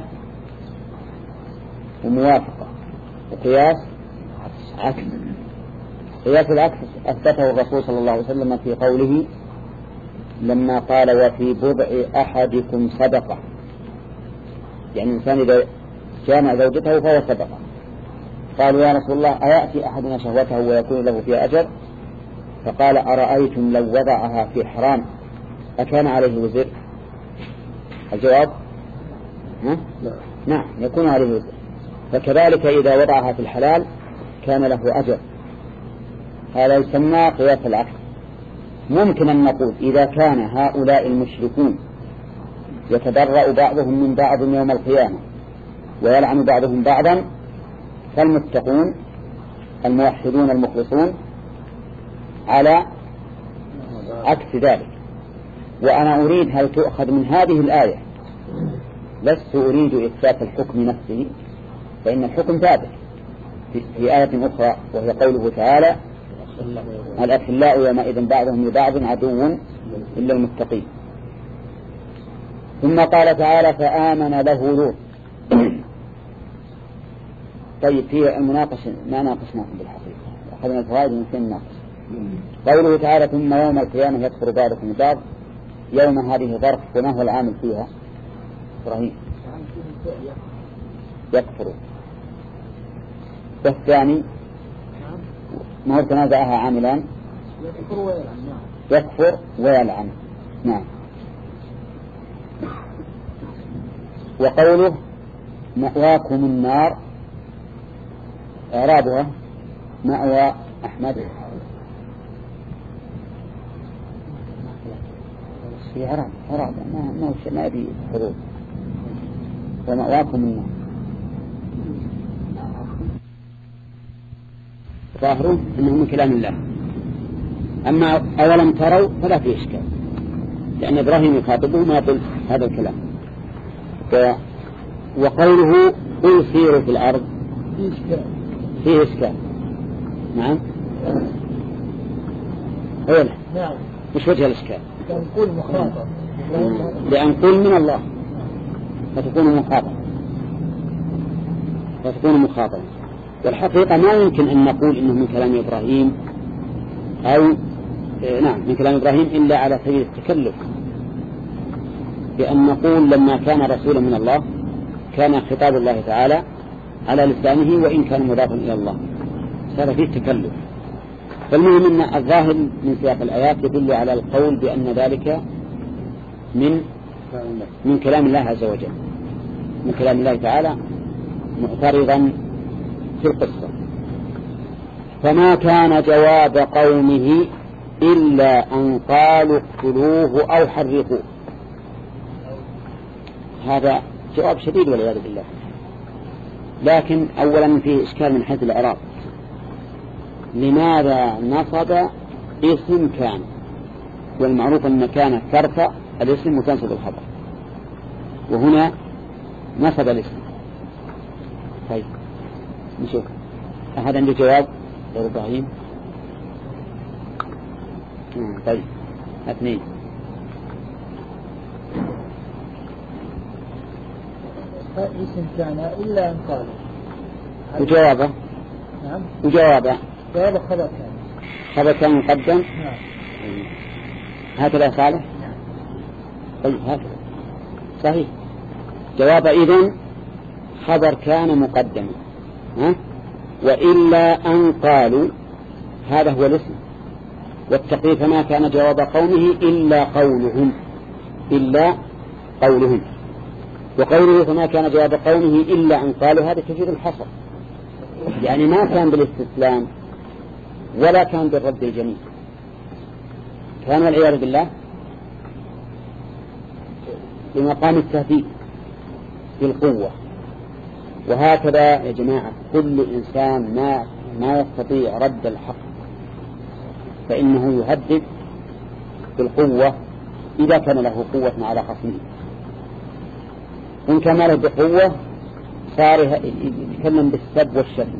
وموافقة، وقياس عكس. قياس العكس أثبته الرسول صلى الله عليه وسلم في قوله لما قال وفي بضع أحدكم صدقة، يعني الإنسان إذا جامع زوجته فهو صدقة. قالوا يا رسول الله أيأتي أحدنا شهوته ويكون له فيها أجر؟ فقال أرأيتم لو وضعها في حرام أكان عليه وزر؟ الجواب ها؟ نعم يكون عليه وزر. فكذلك إذا وضعها في الحلال كان له أجر. هذا يسمى قياس العكس. ممكن أن نقول إذا كان هؤلاء المشركون يتبرأ بعضهم من بعض يوم القيامة ويلعن بعضهم بعضا، فالمتقون الموحدون المخلصون على عكس ذلك. وأنا أريد هل تؤخذ من هذه الآية، لست أريد إثبات الحكم نفسه، فإن الحكم ثابت في آية أخرى وهي قوله تعالى الأخلاء يومئذ بعضهم لبعض عدو إلا المتقين. ثم قال تعالى فآمن له لوط. طيب في المناقشة ما ناقشناكم بالحقيقة، أخذنا الفوائد من في الناقش. قوله تعالى ثم يوم القيامة يكفر بعضكم ببعض، يوم هذه ظرف وما هو العامل فيها؟ إبراهيم يكفر. والثاني ما هو تنازعها عاملان؟ يكفر ويلعن. يكفر ويلعن. نعم. وقوله مأواكم النار، إعرابها مأوى أحمد في إعراب إعراب ما ما وش ما يبي حدود. ومأواكم النار ظاهره أنه من كلام الله. أما أولم تروا فلا في إشكال، لأن إبراهيم يخاطبه ما يقول هذا الكلام. وقوله قل سيروا في الأرض فيه إشكال. نعم أولا نعم. مش وجه الإشكال؟ تقول مخاطب لأن قل من الله فتكون مخاطب فتكون مخاطب. والحقيقة ما يمكن أن نقول إنه من كلام إبراهيم أو نعم من كلام إبراهيم إلا على سبيل التكلف، بأن نقول لما كان رسولا من الله كان خطاب الله تعالى على لسانه وإن كان مضافا إلى الله، هذا فيه تكلف. فالمهم أن الظاهر من سياق الآيات يدل على القول بأن ذلك من من كلام الله عز وجل، من كلام الله تعالى معترضا في القصة. فما كان جواب قومه إلا أن قالوا اقتلوه أو حرقوه. هذا جواب شديد والعياذ بالله. لكن أولا فيه إشكال من حيث الإعراب، لماذا نصب اسم كان؟ والمعروف أن كان ترفع الاسم وتنصب الخبر، وهنا نصب الاسم. طيب نشوف هذا عنده جواب يا إبراهيم. طيب اثنين اسم كان إلا أن قال. وجوابه نعم وجوابه جواب خبر كان. خبر كان مقدم. نعم هكذا صالح. طيب هكذا صحيح. جواب إذن خبر كان مقدم، ها؟ وإلا أن قالوا هذا هو الاسم. والتقرير فما كان جواب قومه إلا قولهم إلا قولهم. وقوله فما كان جواب قومه إلا أن قالوا هذا تفيد الحصر، يعني ما كان بالاستسلام ولا كان بالرد الجميل، كان والعياذ بالله بمقام التهديد بالقوة. وهكذا يا جماعة كل إنسان ما ما يستطيع رد الحق فإنه يهدد بالقوة إذا كان له قوة على خصمه. إن كان له بقوة صار يتكلم بالسب والشتم،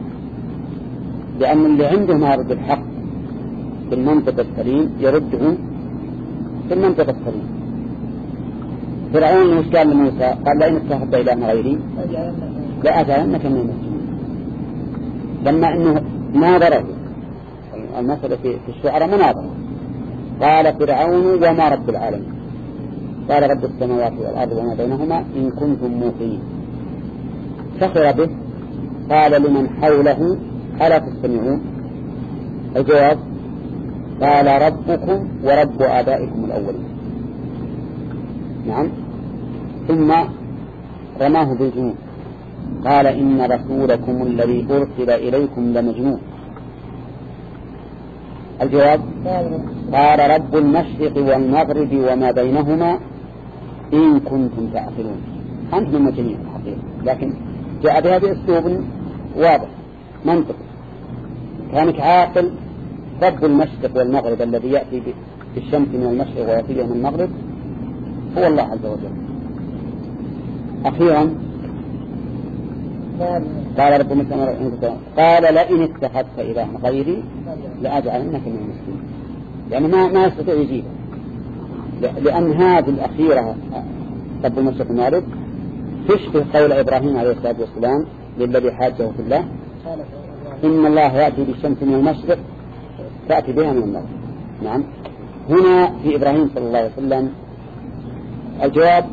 لأن اللي عنده ما يرد الحق بالمنطق السليم يرده بالمنطق السليم. فرعون مش قال لموسى قال لئن اتخذت إلها غيري لأجعلنك من المسجونين، لما أنه ناظره المسألة في الشعراء مناظرة. قال فرعون وما رب العالمين؟ قال رب السماوات والأرض وما بينهما إن كنتم موقنين. سخر به. قال لمن حوله ألا تستمعون؟ الجواب قال ربكم ورب آبائكم الأولين. نعم. ثم رماه بالجنون قال إن رسولكم الذي أرسل إليكم لمجنون. الجواب قال رب المشرق والمغرب وما بينهما إن كنتم تعقلون. أنتم مجانين الحقيقة، لكن جاء بهذا أسلوب واضح منطقي. كانك عاقل. رب المشرق والمغرب الذي يأتي بالشمس من المشرق ويأتي من المغرب هو الله عز وجل. أخيرا قال رب موسى قال لئن اتخذت إلها غيري لأجعلنك من المسلمين. يعني ما ما يستطيع يجيب، لأن هذه الأخيرة رب موسى مالك تشبه قول إبراهيم عليه الصلاة والسلام للذي حاجه في الله إن الله يأتي بالشمس من المشرق تأتي بها من المغرب. نعم، هنا في إبراهيم صلى الله عليه وسلم الجواب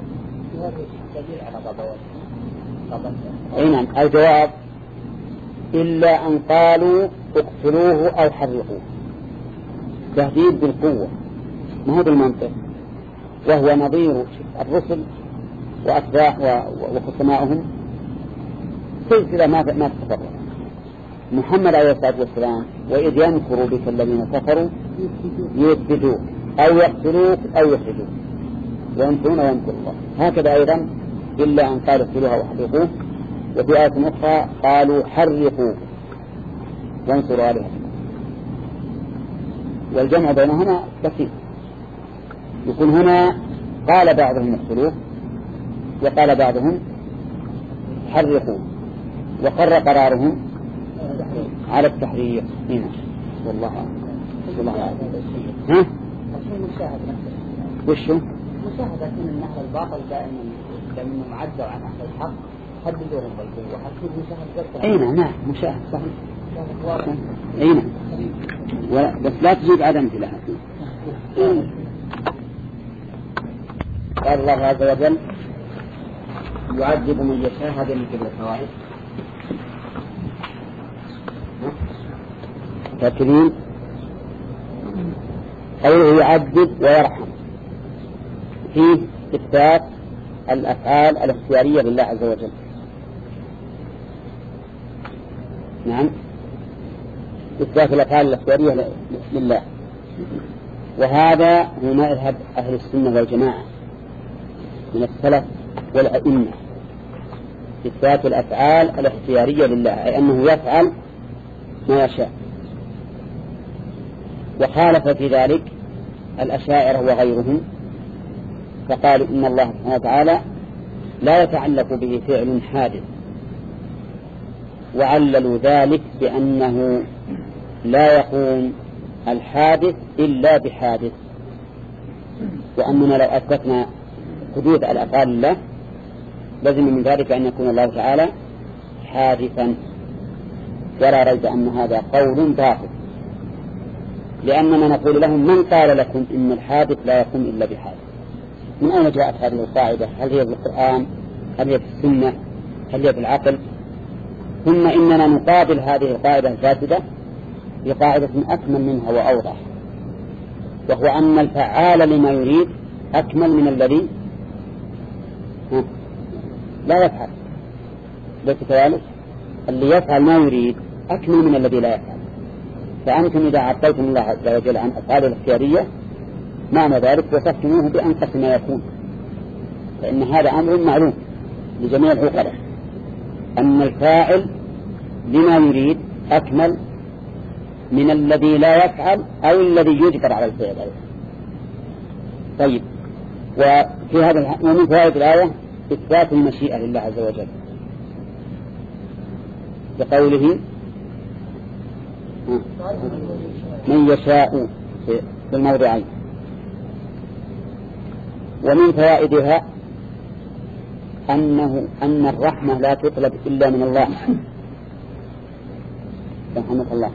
أي نعم الجواب إلا أن قالوا اقتلوه أو حرقوه، تهديد بالقوة ما هو بالمنطق، وهو نظير الرسل وأتباع وخصمائهم سلسلة ما ما تتفرق. محمد عليه الصلاة والسلام وإذ يمكر بك الذين كفروا يثبتوك أو يقتلوك أو يخرجوك ويمكرون ويمكر الله. هكذا أيضا إلا أن قالوا اقتلوها وحرقوه. وفي آية أخرى قالوا حرقوا وانصروا عليها. والجمع بينهما بسيط، يكون هنا قال بعضهم اقتلوه وقال بعضهم حرقوا، وقر قرارهم على التحريق. هنا والله والله ها وشو مشاهدة من أهل الباطل دائما لأنهم عدوا عن أهل الحق حددوهم بالقوة حسب مشاهد. أي نعم نعم مشاهد صحيح. أي نعم ولا بس لا تجيب عدم لها. قال الله عز وجل يعذب من يشاء. هذا من كل الفوائد فاكرين قوله يعذب ويرحم فيه إثبات الأفعال الاختيارية لله عز وجل. نعم إثبات الأفعال الاختيارية لله، وهذا هو مذهب أهل السنة والجماعة من السلف والأئمة، إثبات الأفعال الاختيارية لله، أي أنه يفعل ما يشاء. وخالف في ذلك الأشاعرة وغيرهم فقالوا إن الله سبحانه وتعالى لا يتعلق به فعل حادث، وعللوا ذلك بأنه لا يقوم الحادث إلا بحادث، وأننا لو أثبتنا حدوث الأفعال لله لازم من ذلك أن يكون الله تعالى حادثا، ولا ريب أن هذا قول باطل، لأننا نقول لهم من قال لكم إن الحادث لا يقوم إلا بحادث؟ من أين جاءت هذه القاعدة؟ هل هي في القرآن؟ هل هي في السنة؟ هل هي في العقل؟ ثم إننا نقابل هذه القاعدة الفاسدة بقاعدة أكمل منها وأوضح، وهو أن الفعال لما يريد أكمل من الذي لا يفعل. ليس كذلك؟ اللي يفعل ما يريد أكمل من الذي لا يفعل. فأنتم إذا عطيتم الله عز وجل عن أفعال الاختيارية معنى ذلك وصفتموه بأنقص ما يكون، فإن هذا أمر معلوم لجميع العقلاء أن الفاعل لما يريد أكمل من الذي لا يفعل أو الذي يجبر على الفعل. طيب، وفي هذا ومن فوائد الآية إثبات المشيئة لله عز وجل بقوله من يشاء في الموضعين. ومن فوائدها أنه أن الرحمة لا تطلب إلا من الله رحمة الله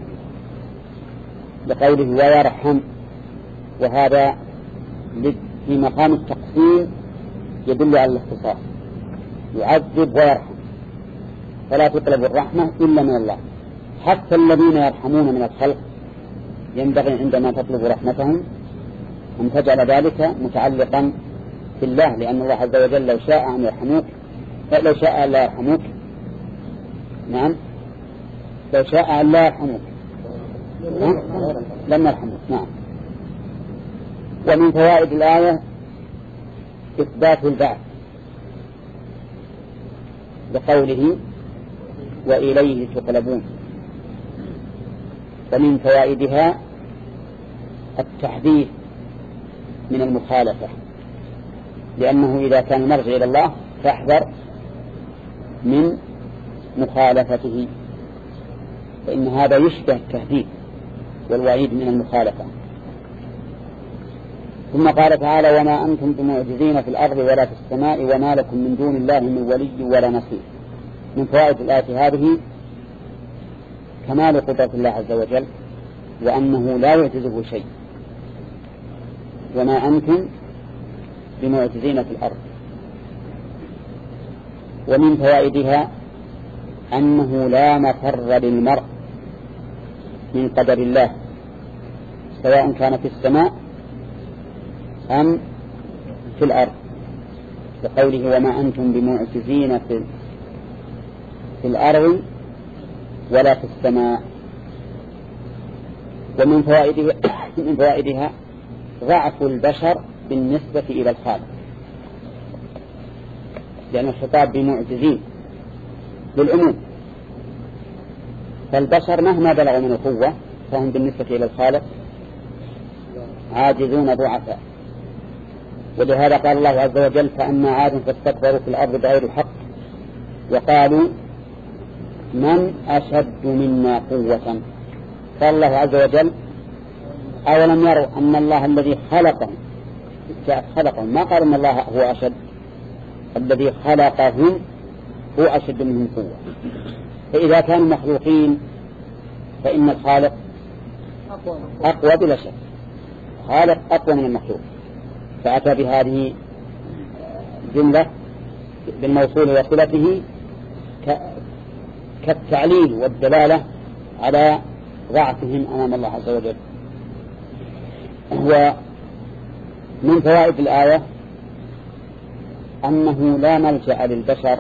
بقوله ويرحم، وهذا في مقام التقسيم يدل على الاختصاص، يعذب ويرحم، فلا تطلب الرحمة إلا من الله. حتى الذين يرحمون من الخلق ينبغي عندما تطلب رحمتهم أن تجعل ذلك متعلقا بالله، لأن الله عز وجل لو شاء أن يرحموك لو شاء أن لا يرحموك نعم لو شاء أن لا يرحموك لم يرحموك. نعم. ومن فوائد الآية إثبات البعث بقوله وإليه تقلبون. ومن فوائدها التحذير من المخالفة، لأنه إذا كان مرجع إلى الله فاحذر من مخالفته، فإن هذا يشبه التهديد والوعيد من المخالفة. ثم قال تعالى: وما أنتم بمعجزين في الأرض ولا في السماء وما لكم من دون الله من ولي ولا نصير. من فوائد الآية هذه كمال قدرة الله عز وجل، وأنه لا يعجزه شيء. وما أنتم بمعجزين في الأرض. ومن فوائدها أنه لا مفر للمرء من قدر الله، سواء كان في السماء أم في الأرض، بقوله: وما أنتم بمعجزين في, في الأرض ولا في السماء. ومن فوائدها, من فوائدها ضعف البشر بالنسبة إلى الخالق، لأن الخطاب بمعجزين للعموم، فالبشر مهما بلغوا من القوة فهم بالنسبة إلى الخالق عاجزون ضعفاء. ولهذا قال الله عز وجل: فأما عاد فاستكبروا في الأرض بغير الحق وقالوا من أشد منا قوة. قال الله عز وجل: أولم يروا أن الله الذي خلقهم خلقهم ما قال أن الله هو أشد، الذي خلقهم هو أشد منهم قوة. فإذا كانوا مخلوقين فإن الخالق أقوى بلا شك، خالق أقوى من المخلوق. فأتى بهذه جملة بالموصول وصلته كالتعليل والدلالة على ضعفهم أمام الله عز وجل. ومن فوائد الآية أنه لا ملجأ للبشر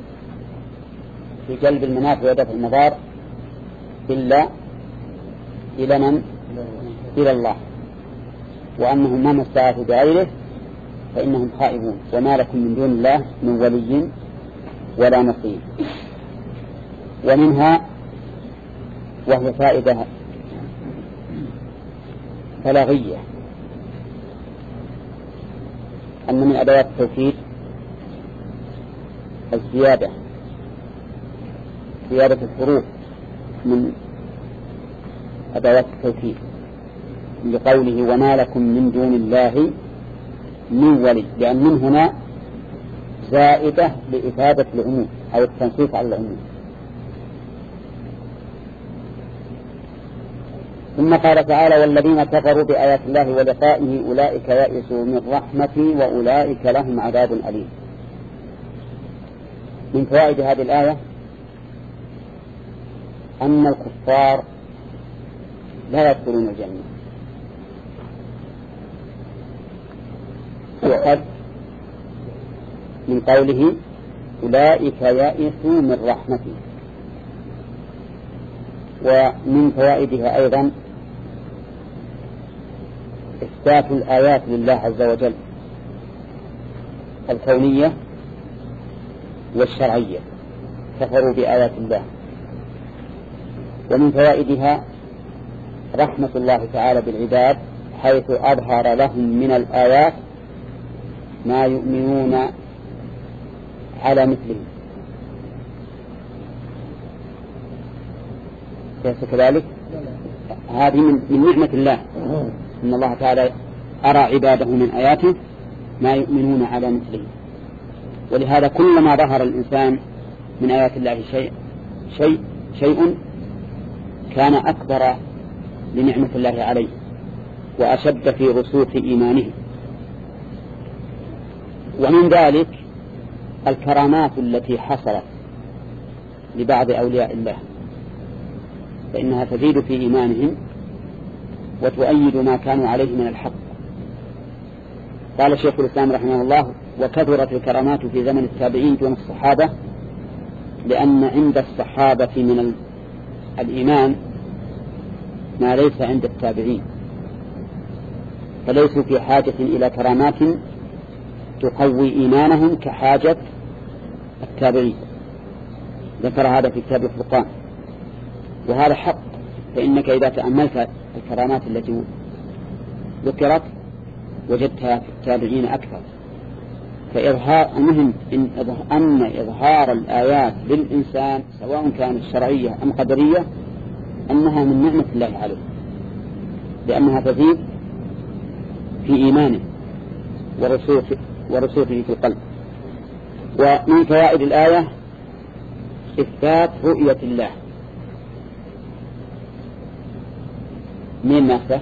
في جلب المنافع ودفع المضار إلا إلى من؟ إلى الله، وأنهم مهما استعاذوا بغيره فإنهم خائبون. وما لكم من دون الله من ولي ولا نصير. ومنها، وهي فائدة بلاغية، أن من أدوات التوكيد الزيادة، زيادة الحروف من أدوات التوكيد، لقوله: وما لكم من دون الله من ولي، لأن من هنا زائدة لإفادة العموم أو التنصيص على العموم. ثم قال تعالى: والذين كفروا بآيات الله ولقائه أولئك يئسوا من رحمتي وأولئك لهم عذاب أليم. من فوائد هذه الآية أن الكفار لا يدخلون الجنة، وقد من قوله أولئك يئسوا من رحمتي. ومن فوائدها أيضا إثبات الآيات لله عز وجل الكونية والشرعية، كفروا بآيات الله. ومن فوائدها رحمة الله تعالى بالعباد، حيث أظهر لهم من الآيات ما يؤمنون على مثله. ليس كذلك؟ هذه من, من نعمة الله، إن الله تعالى أرى عباده من آياته ما يؤمنون على مثله. ولهذا كلما ظهر الإنسان من آيات الله شيء شيء شيء كان أكبر لنعمة الله عليه وأشد في رسوخ إيمانه. ومن ذلك الكرامات التي حصلت لبعض أولياء الله، فإنها تزيد في إيمانهم وتؤيد ما كانوا عليه من الحق. قال شيخ الإسلام رحمه الله: وكثرت الكرامات في زمن التابعين دون الصحابة، لأن عند الصحابة من الإيمان ما ليس عند التابعين، فليسوا في حاجة إلى كرامات تقوي إيمانهم كحاجة التابعين. ذكر هذا في كتاب الفرقان، وهذا حق. فإنك إذا تأملت الكرامات التي ذكرت وجدتها في التابعين أكثر، فإظهار المهم إن أن إظهار الآيات للإنسان سواء كانت شرعية أم قدرية أنها من نعمة الله عليه، لأنها تزيد في إيمانه ورسوخه في القلب. ومن فوائد الآية إثبات رؤية الله من ماذا؟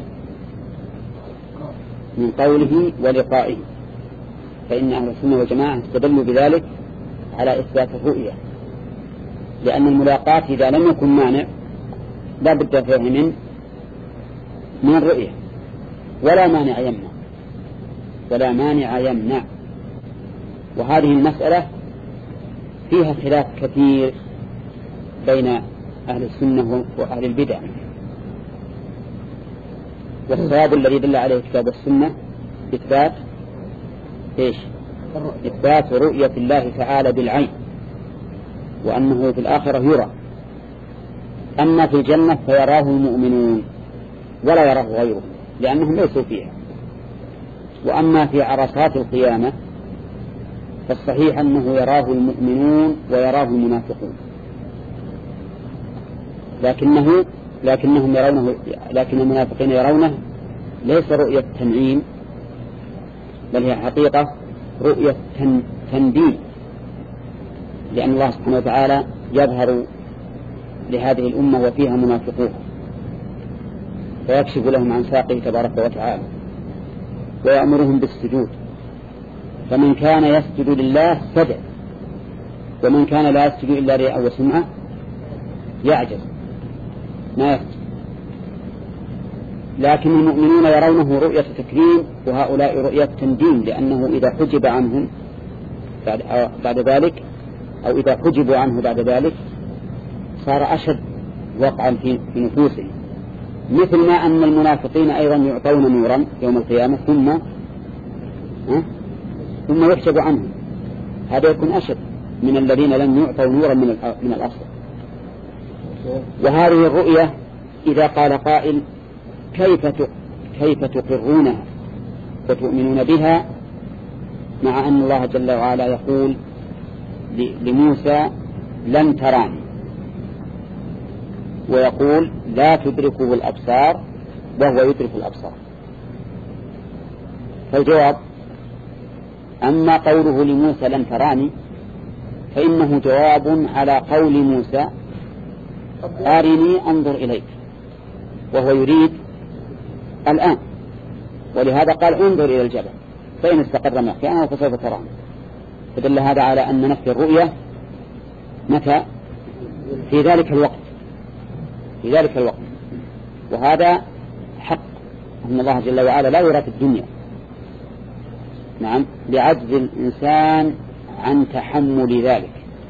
من قوله ولقائه، فإن أهل السنة والجماعة استدلوا بذلك على إثبات الرؤية، لأن الملاقات إذا لم يكن مانع لا بد فيه من من رؤية، ولا مانع يمنع ولا مانع يمنع. وهذه المسألة فيها خلاف كثير بين أهل السنة وأهل البدع، والصواب الذي دل عليه كتاب السنة إثبات إيش؟ إثبات رؤية الله تعالى بالعين، وأنه في الآخرة يرى. أما في الجنة فيراه المؤمنون ولا يراه غيره لأنهم ليسوا فيها. وأما في عرصات القيامة فالصحيح أنه يراه المؤمنون ويراه المنافقون، لكنه لكنهم يرونه لكن المنافقين يرونه ليس رؤية تنعيم، بل هي حقيقة رؤية تنديد، لأن الله سبحانه وتعالى يظهر لهذه الأمة وفيها منافقون فيكشف لهم عن ساقه تبارك وتعالى ويأمرهم بالسجود، فمن كان يسجد لله سجد، ومن كان لا يسجد إلا رياء وسمعة يعجز ما يسجد. لكن المؤمنون يرونه رؤية تكريم وهؤلاء رؤية تنديم، لأنه إذا حجب عنهم بعد, بعد ذلك أو إذا حجبوا عنه بعد ذلك صار أشد وقعا في نفوسهم، مثل ما أن المنافقين أيضا يعطون نورا يوم القيامة ثم ها ثم يحجب عنهم، هذا يكون أشد من الذين لم يعطوا نورا من من الأصل. وهذه الرؤية إذا قال قائل كيف كيف تقرونها وتؤمنون بها مع أن الله جل وعلا يقول لموسى لن تراني، ويقول لا تدركه الأبصار وهو يدرك الأبصار؟ فالجواب أما قوله لموسى لن تراني فإنه جواب على قول موسى أرني أنظر إليك، وهو يريد الآن، ولهذا قال انظر إلى الجبل فإن استقر مكانه فسوف تراني. فدل هذا على أن نفي الرؤية متى؟ في ذلك الوقت في ذلك الوقت وهذا حق، أن الله جل وعلا لا يرى في الدنيا، نعم، لعجز الإنسان عن تحمل ذلك.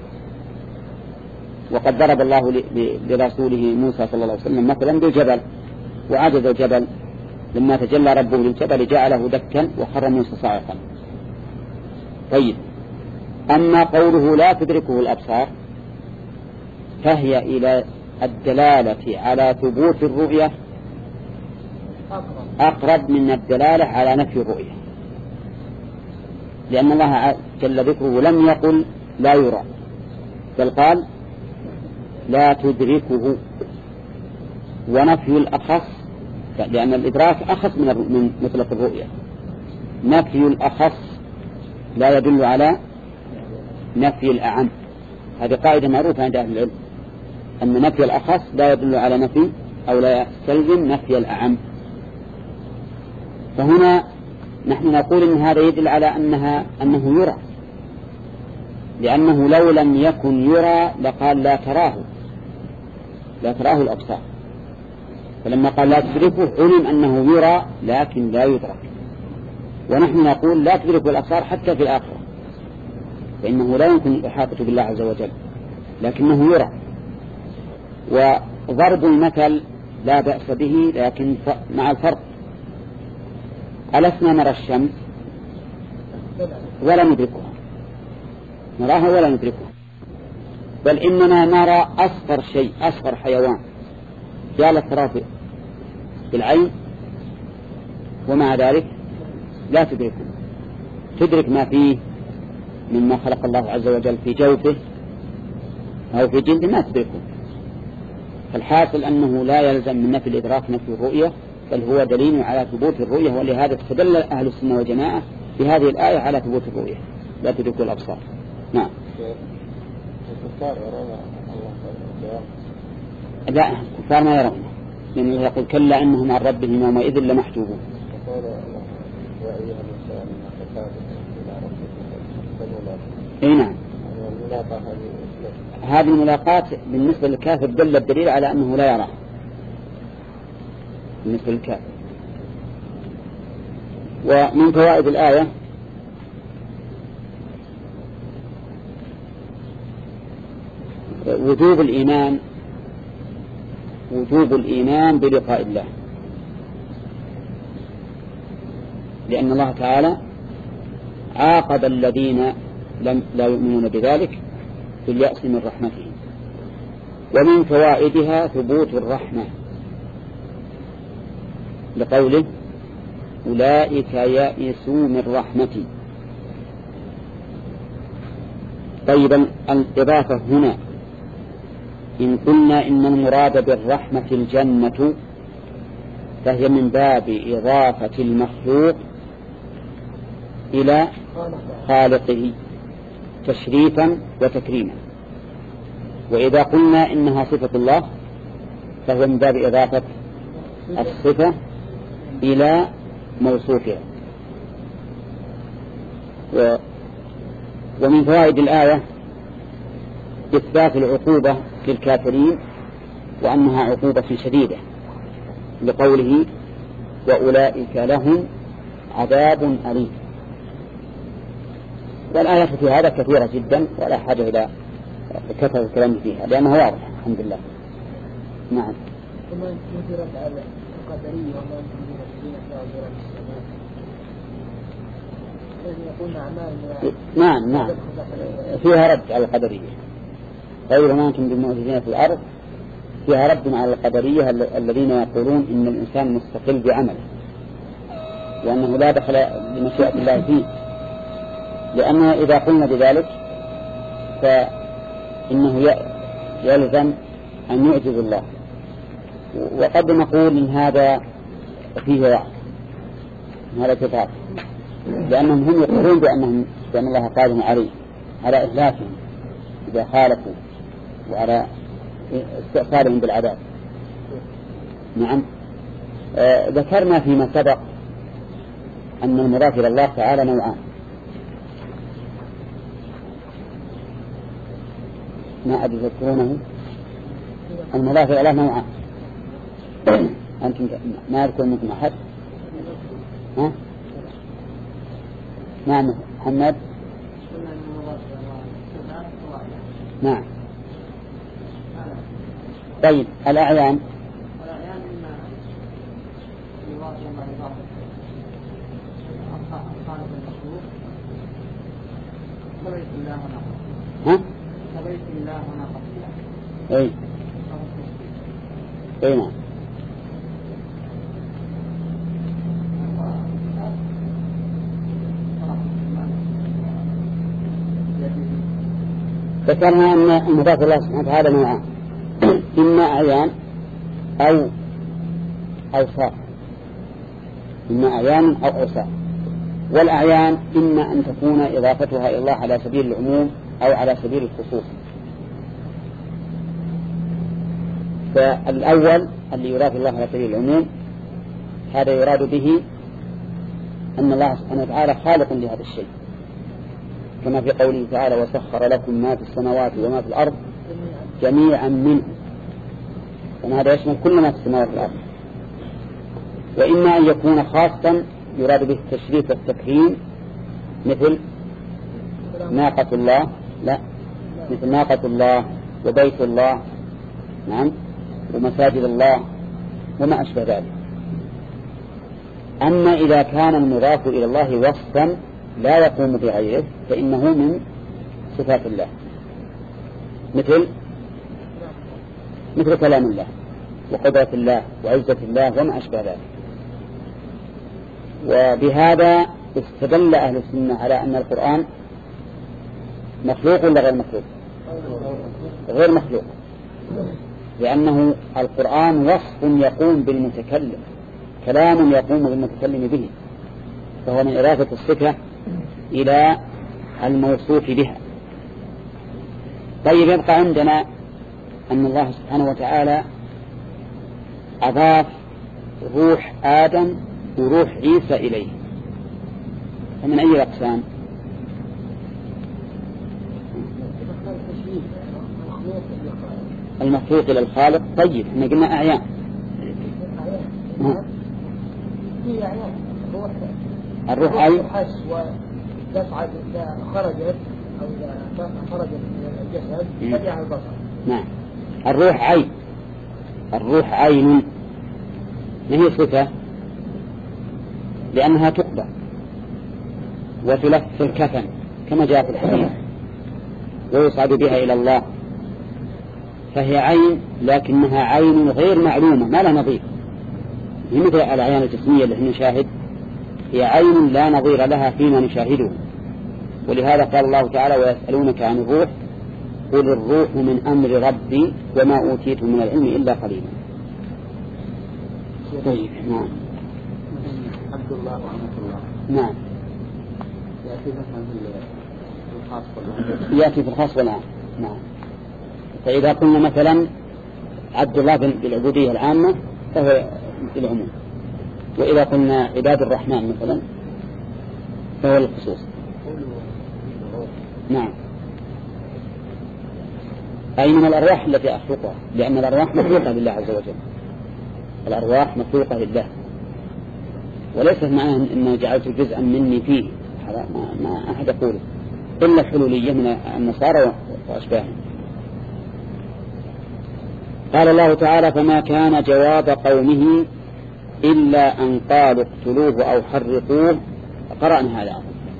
وقد ضرب الله لرسوله موسى صلى الله عليه وسلم مثلا بالجبل، وعجز الجبل لما تجلى ربه للجبل جعله دكا وخر موسى صاعقا. طيب، أما قوله لا تدركه الأبصار فهي إلى الدلالة على ثبوت الرؤية أقرب من الدلالة على نفي الرؤية، لأن الله جل ذكره لم يقل لا يرى، بل قال لا تدركه. ونفي الأخص، لأن الإدراك أخص من مطلق الرؤية، نفي الأخص لا يدل على نفي الأعم. هذه قاعدة معروفة عند أهل العلم، أن نفي الأخص لا يدل على نفي أو لا يستلزم نفي الأعم. فهنا نحن نقول إن هذا يدل على أنها أنه يرى، لأنه لو لم يكن يرى لقال لا تراه لا تراه الأبصار، فلما قال لا تدركه علم أنه يرى لكن لا يدرك. ونحن نقول لا تدركه الأبصار حتى في الآخرة، فإنه لا يمكن الإحاطة بالله عز وجل لكنه يرى. وضرب المثل لا بأس به، لكن مع الفرق، ألسنا نرى الشمس ولا ندركها، نراها ولا ندركها، بل إننا نرى أصغر شيء، أصغر حيوان جالس تراه بالعين، ومع ذلك لا تدركه، تدرك ما فيه مما خلق الله عز وجل في جوفه أو في جلد ما تدركه. فالحاصل أنه لا يلزم من نفي الإدراك نفي الرؤية، بل هو دليل على ثبوت الرؤية، ولهذا استدل أهل السنة والجماعة بهذه الآية على ثبوت الرؤية لا تدرك الأبصار. نعم. لا، الكفار ما يرون، لأنه يقول كلا إنهم عن ربهم يومئذ لمحجوبون. اي نعم. هذه الملاقات بالنسبة للكافر دل الدليل على أنه لا يراه بالنسبة للكافر. ومن فوائد الآية وجوب الإيمان وجوب الإيمان بلقاء الله، لأن الله تعالى عاقب الذين لم لا يؤمنون بذلك باليأس من رحمته. ومن فوائدها ثبوت الرحمة لقوله أولئك يئسوا من رحمتي. طيب الإضافة هنا إن قلنا إن المراد بالرحمة الجنة فهي من باب إضافة المخلوق إلى خالقه تشريفا وتكريما، وإذا قلنا إنها صفة الله فهو من باب إضافة الصفة إلى موصوفها. و ومن فوائد الآية إثبات العقوبة للكافرين وأنها عقوبة شديدة لقوله وأولئك لهم عذاب أليم. والآية في هذا كثيرة جدا ولا حاجة إلى كثرة الكلام فيها لأنها واضحة الحمد لله. نعم. ثم نذرت على القدرية وما نذرت الدين فأعذرت السماء. يقولون أعمال نعم نعم فيها رد على القدرية. غير ما أنتم بالمعجزين في الأرض فيها رد على القدرية الذين يقولون إن الإنسان مستقل بعمله وأنه لا دخل لمشيئة الله فيه، لأننا إذا قلنا بذلك فإنه يلزم أن يعجز الله. وقد نقول إن هذا فيه وعد، هذا كتاب، لأنهم هم يقولون بأنهم بأن الله قادم عليه على إهلاكهم إذا خالفوا وعلى استئصالهم بالعذاب. نعم. آه ذكرنا فيما سبق أن المضاف إلى الله تعالى نوعان. ما أدري تذكرونه. المضاف إلى الله نوعان. أنتم ما يذكر منكم أحد؟ ها؟ نعم محمد. نعم. طيب الأعيان الأعيان إما يواصل ما يضاف الخالق المخلوق كبيت الله ونقص. ها؟ كبيت الله ونقص. أي. أي نعم. ذكرنا أن المضاف الله سبحانه وتعالى نوعان، إما أعيان أو أوصاف، إما أعيان أو أوصاف. والأعيان إما أن تكون إضافتها إلى الله على سبيل العموم أو على سبيل الخصوص. فالأول اللي يراد الله على سبيل العموم هذا يراد به أن الله سبحانه وتعالى خالق لهذا الشيء، كما في قوله تعالى وسخر لكم ما في السماوات وما في الأرض جميعا منه، فهذا يشمل كل ما في السماوات والأرض. وإما أن يكون خاصا يراد به التشريف والتكريم مثل ناقة الله، لا مثل ناقة الله وبيت الله، نعم، ومساجد الله وما أشبه ذلك. أما إذا كان المضاف إلى الله وصفا لا يقوم بغيره فإنه من صفات الله، مثل مثل كلام الله وقدرة الله وعزة الله وما أشبه ذلك. وبهذا استدل أهل السنة على أن القرآن مخلوق ولا غير مخلوق؟ غير مخلوق، لأنه القرآن وصف يقوم بالمتكلم، كلام يقوم بالمتكلم به، فهو من إضافة الصفة إلى الموصوف بها. طيب، يبقى عندنا أن الله سبحانه وتعالى أضاف روح آدم وروح عيسى إليه، فمن أي الأقسام؟ المخلوق إلى الخالق. طيب، احنا قلنا أعيان. الروح أي وتصعد إذا خرجت أو إذا خرجت من الجسد تبع البصر. نعم. الروح عين، الروح عين ما هي صفة؟ لأنها تقبل وتلف في الكفن كما جاء في الحديث، ويصعد بها إلى الله، فهي عين لكنها عين غير معلومة ما لها نظير، هي مثل الأعيان الجسمية التي نشاهد، هي عين لا نظير لها فيما نشاهده. ولهذا قال الله تعالى: ويسألونك عن الروح قل الروح من أمر ربي وما أوتيت من العلم إلا قليلا. طيب. نعم. عبد الله ورحمة الله. نعم. يأتي مثلا في الخاص والعام. يأتي في الخاص والعام. نعم. فإذا قلنا مثلا عبد الله بالعبودية العامة فهو العموم، وإذا قلنا عباد الرحمن مثلا فهو الخصوص. نعم. أي من الأرواح التي أخلقها، لأن الأرواح مخلوقة لله عز وجل، الأرواح مخلوقة لله، وليست معناه أن جعلت جزءا مني فيه، هذا ما, ما أحد يقوله إلا الحلولية من النصارى وأشباههم. قال الله تعالى: فما كان جواب قومه إلا أن قالوا اقتلوه أو حرقوه. قرأنا هذا،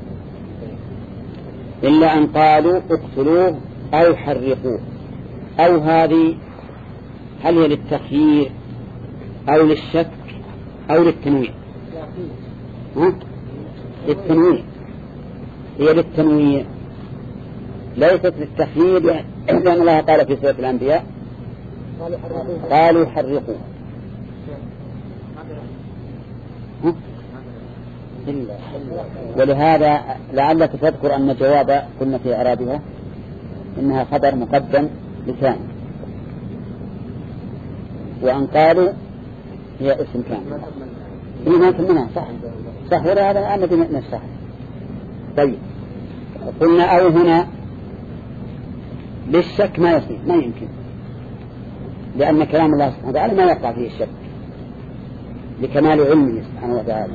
إلا أن قالوا اقتلوه أو حرقوه. أو هذه هل هي للتخيير أو للشك أو للتنويع؟ ها؟ للتنويع، هي للتنويع ليست للتخيير، لأن الله قال في سورة الأنبياء: قالوا حرقوا. ولهذا لعلك تذكر أن جواب قلنا في إعرابها إنها خبر مقدم لثاني، وأن قالوا هي اسم كامل. هي ما تمنها صح صح ولا هذا أنا بنفس صح. طيب، قلنا أو هنا للشك ما يصير، ما يمكن، لأن كلام الله سبحانه وتعالى ما يقع فيه الشك لكمال علمه سبحانه وتعالى.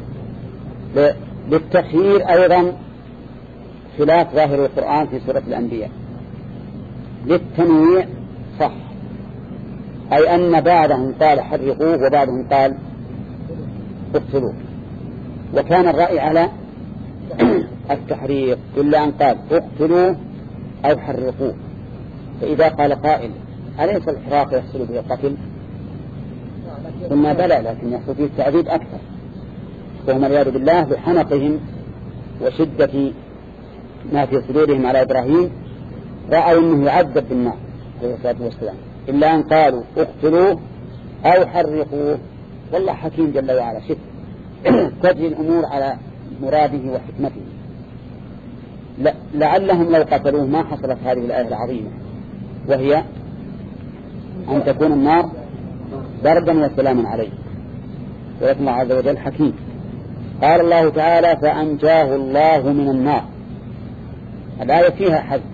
للتخيير أيضا خلاف ظاهر القرآن في سورة الأنبياء. للتنويع صح، أي أن بعضهم قال حرقوه وبعضهم قال اقتلوه، وكان الرأي على التحريق إلا أن قال اقتلوه أو حرقوه. فإذا قال قائل: أليس الحراق يحصل به القتل؟ قلنا بلى، لكن يحصل فيه التعذيب أكثر، وهم والعياذ بالله بحنقهم وشدة ما في صدورهم على إبراهيم رأوا أنه يعذب بالنار عليه الصلاة والسلام. إلا أن قالوا اقتلوه أو حرقوه. والله حكيم جل وعلا، شف تجري الأمور على مراده وحكمته. لعلهم لو قتلوه ما حصلت هذه الآية العظيمة، وهي أن تكون النار بردا وسلاما عليه. ولكن الله عز وجل حكيم. قال الله تعالى: فأنجاه الله من النار. الآية فيها حذف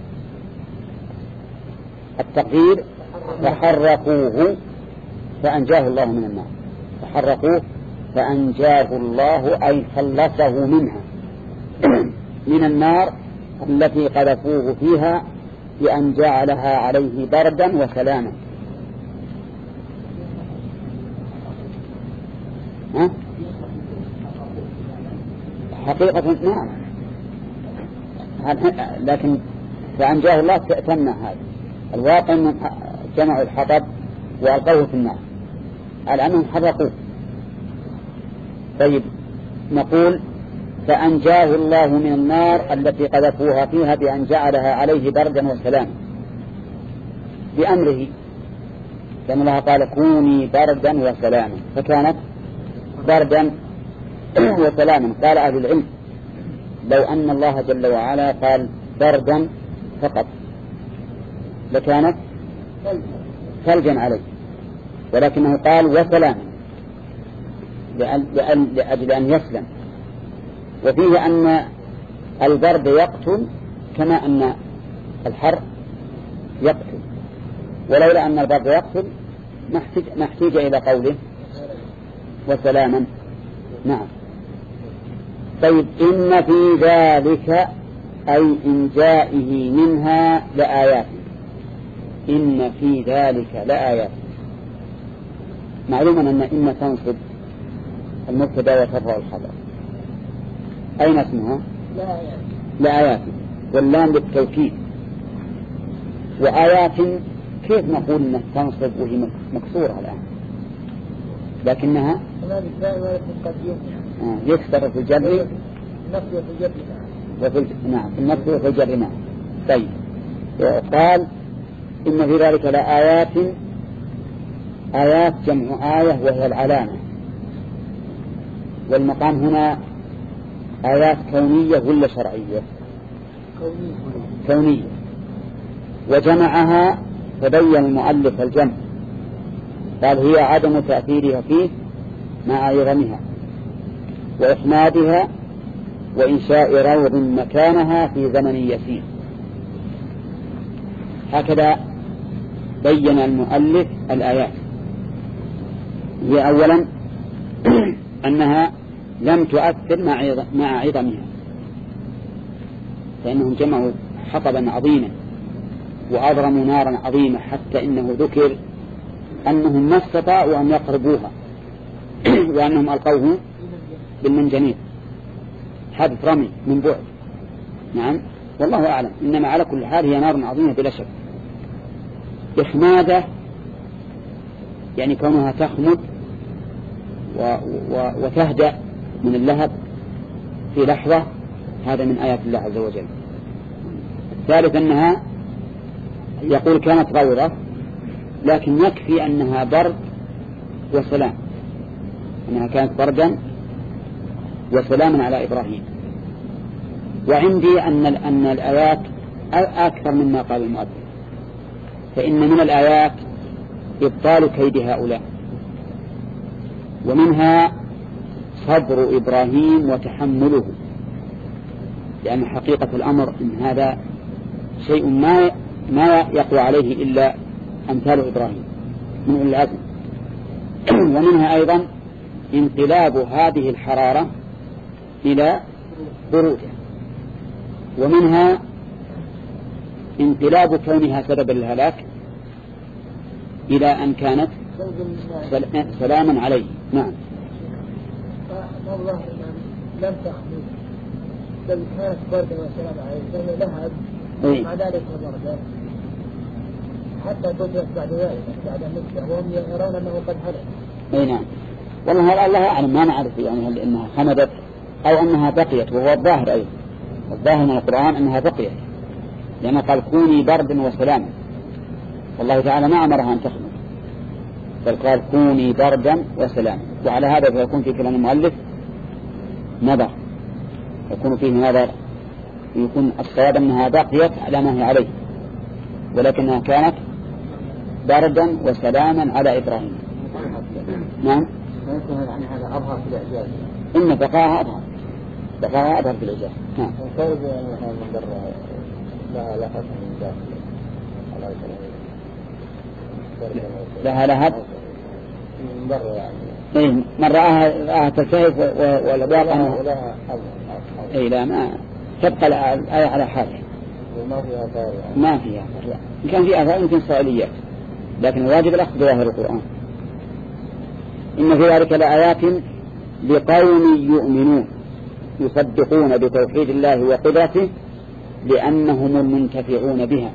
التقدير: فحرقوه فأنجاه الله من النار. فحرقوه فأنجاه الله أي خلصه منها من النار التي قذفوه فيها، بأن جعلها عليه بردا وسلاما. ها؟ حقيقة نعم، لكن فأنجاه الله تأتمنا هذا. الواقع أنهم جمعوا الحطب وألقوه في النار على أنهم حرقوه. طيب، نقول فأنجاه الله من النار التي قذفوها فيها بأن جعلها عليه بردا وسلاما بأمره، لأن الله قال كوني بردا وسلاما فكانت بردا وسلاما. قال أهل العلم لو أن الله جل وعلا قال بردا فقط لكانت ثلجا عليه، ولكنه قال وسلاما لأجل أن يسلم. وفيه أن البرد يقتل كما أن الحر يقتل، ولولا أن البرد يقتل ما احتاج إلى قوله وسلاما. نعم. طيب إن في ذلك أي إنجائه منها لآيات، إن في ذلك لآيات. معلوم أن إن تنصب المبتدا وترفع الخبر. أين اسمها؟ لآيات. لآيات، واللام للتوكيد. وآيات كيف نقول أنها تنصب وهي مكسورة الآن؟ لكنها يكسر في الجر وفي نعم في النفس وفي الجر. نعم. طيب قال إن في ذلك لآيات، آيات جمع آية وهي العلامة، والمقام هنا آيات كونية ولا شرعية؟ كونية. وجمعها فبين المؤلف الجمع، قال هي عدم تأثيرها فيه مع عظمها وإحمادها وإنشاء روض مكانها في زمن يسير. هكذا بين المؤلف الآيات. هي أولا أنها لم تؤثر مع عظمها، فإنهم جمعوا حطبا عظيما وأضرموا نارا عظيمة حتى إنه ذكر أنهم ما استطاعوا أن يقربوها وأنهم ألقوه بالمنجنيق حدث رمي من بعد. نعم والله أعلم، إنما على كل حال هي نار عظيمة بلا شك. إخمادة يعني كونها تخمد و... و... وتهدأ من اللهب في لحظة، هذا من آيات الله عز وجل. الثالث أنها يقول كانت غورة، لكن يكفي أنها برد وسلام، أنها كانت بردا وسلاما على إبراهيم. وعندي أن أن الآيات أكثر مما قال المؤلف، فإن من الآيات إبطال كيد هؤلاء، ومنها صبر إبراهيم وتحمله، لأن حقيقة الأمر إن هذا شيء ما ما يقوى عليه إلا أمثال إبراهيم من أولي العزم. ومنها أيضا انقلاب هذه الحرارة إلى برودة، ومنها انقلاب كونها سببا للهلاك إلى أن كانت سلاما عليه. نعم. والله لم تخمد بل كانت بردا وسلاما عليه، لأنه لهب مع ذلك بردا حتى تدرك بعد ذلك بعد مدة وهم يرون أنه قد هلك. أي نعم. والله الله أعلم، ما نعرف يعني هل إنها خمدت أو أنها بقيت، وهو الظاهر أيضا الظاهر من القرآن أنها بقيت، لأنه قال كوني بردا وسلاما، والله تعالى ما أمرها أن تخمد بل قال كوني بردا وسلاما. وعلى هذا فيكون في كلام المؤلف نظر، يكون فيه نظر، يكون الصواب أنها بقيت على ما هي عليه، ولكنها كانت بردا وسلاما على إبراهيم. نعم. يعني هذا أظهر في الإعجاز. إن بقاها أظهر، بقاها أظهر في الإعجاز. نعم. فوز يعني هذا من درة لها لهب من داخل على لها لهب من برا يعني. إيه من رآها رآها تلتهب والأبواب أنها لها حظ. إيه لا ما تبقى الآية على حالها. وما فيها آثار يعني. ما فيها آثار، إن كان في آثار يمكن إسرائيليات، لكن الواجب الأخذ بظاهر القرآن. إن في ذلك لآيات لقوم يؤمنون يصدقون بتوحيد الله وقدرته لأنهم المنتفعون بها.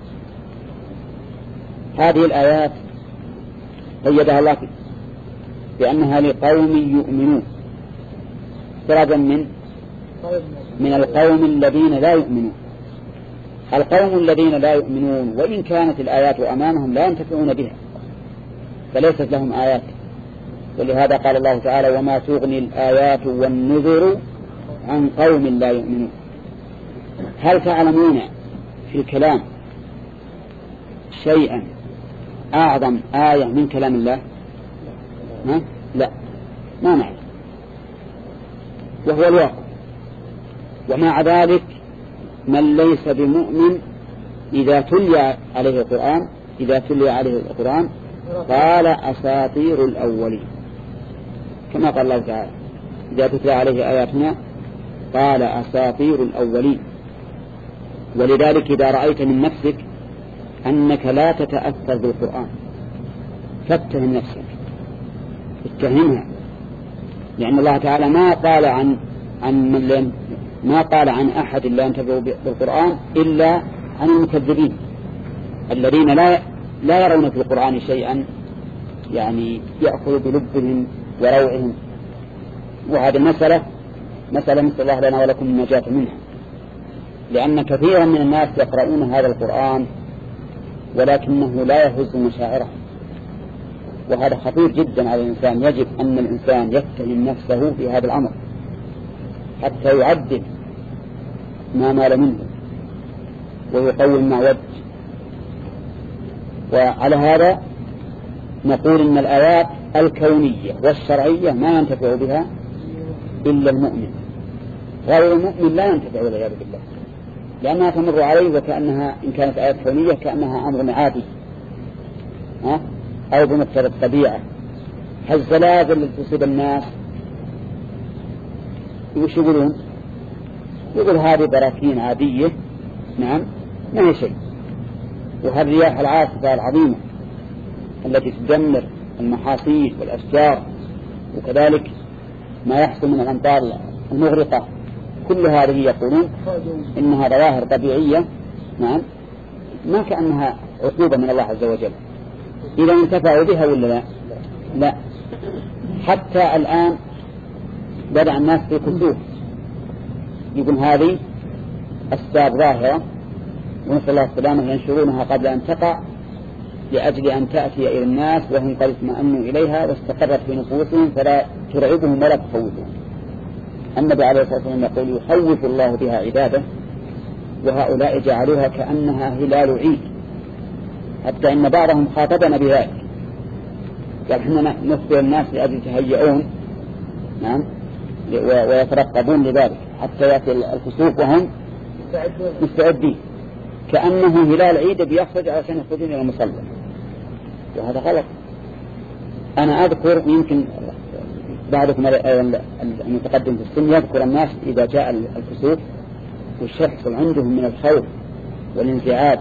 هذه الآيات قيدها الله بأنها لقوم يؤمنون، استرادا من من القوم الذين لا يؤمنون. القوم الذين لا يؤمنون وإن كانت الآيات أمامهم لا ينتفعون بها، فليست لهم آيات. ولهذا قال الله تعالى: وما تغني الآيات والنذر عن قوم لا يؤمنون. هل تعلمون في الكلام شيئا أعظم آية من كلام الله؟ ها؟ لا، ما نعلم، وهو الواقع. ومع ذلك من ليس بمؤمن إذا تلي عليه القرآن إذا تلي عليه القرآن قال أساطير الأولين، كما قال الله تعالى: إذا تتلى عليه آياتنا قال أساطير الأولين. ولذلك إذا رأيت من نفسك أنك لا تتأثر بالقرآن فاتهم نفسك، اتهمها، لأن الله تعالى ما قال عن عن من ما قال عن أحد لا ينتفع بالقرآن إلا عن المكذبين الذين لا لا يرون في القرآن شيئا يعني يأخذ بلبهم وروعهم. وهذه المسألة مسألة نسأل الله لنا ولكم النجاة منها، لأن كثيرا من الناس يقرؤون هذا القرآن ولكنه لا يهز مشاعرهم، وهذا خطير جدا على الإنسان. يجب أن الإنسان يتهم نفسه في هذا الأمر حتى يعدل ما مال منه ويقوم ما وجه. وعلى هذا نقول إن الآيات الكونية والشرعية ما ينتفع بها إلا المؤمن، غير المؤمن لا ينتفع والعياذ بالله، لأنها تمر عليه وكأنها إن كانت آيات كونية كأنها أمر عادي ها؟ أو بمقتضى الطبيعة. هالزلازل التي تصيب الناس وش يقولون؟ يقول هذه براكين عادية، نعم، ما هي شيء. وهالرياح العاصفة العظيمة التي تدمر المحاصيل والأشجار، وكذلك ما يحصل من الأمطار المغرقة، كل هذه يقولون إنها ظواهر طبيعية، نعم، ما كأنها عقوبة من الله عز وجل. إذا انتفعوا بها ولا لا؟ لا. حتى الآن بدأ الناس في كسوف، يقول هذه أسباب ظاهرة ونسأل الله السلامة، ينشرونها قبل أن تقع لأجل أن تأتي إلى الناس وهم قد اطمأنوا إليها واستقرت في نفوسهم فلا ترعبهم ولا تخوفهم. النبي عليه الصلاة والسلام يقول: يخوف الله بها عباده، وهؤلاء جعلوها كأنها هلال عيد، حتى إن بعضهم خاطبنا بذلك، قال: إحنا نخبر الناس لأجل يتهيئون، نعم، ويترقبون لذلك حتى يأتي الكسوف وهم مستعدين، كأنه هلال عيد بيخرج عشان يخرجون إلى المصلى. وهذا غلط. أنا أذكر يمكن بعضكم المتقدم في السن يذكر الناس إذا جاء الكسوف وش يحصل عندهم من الخوف والانزعاج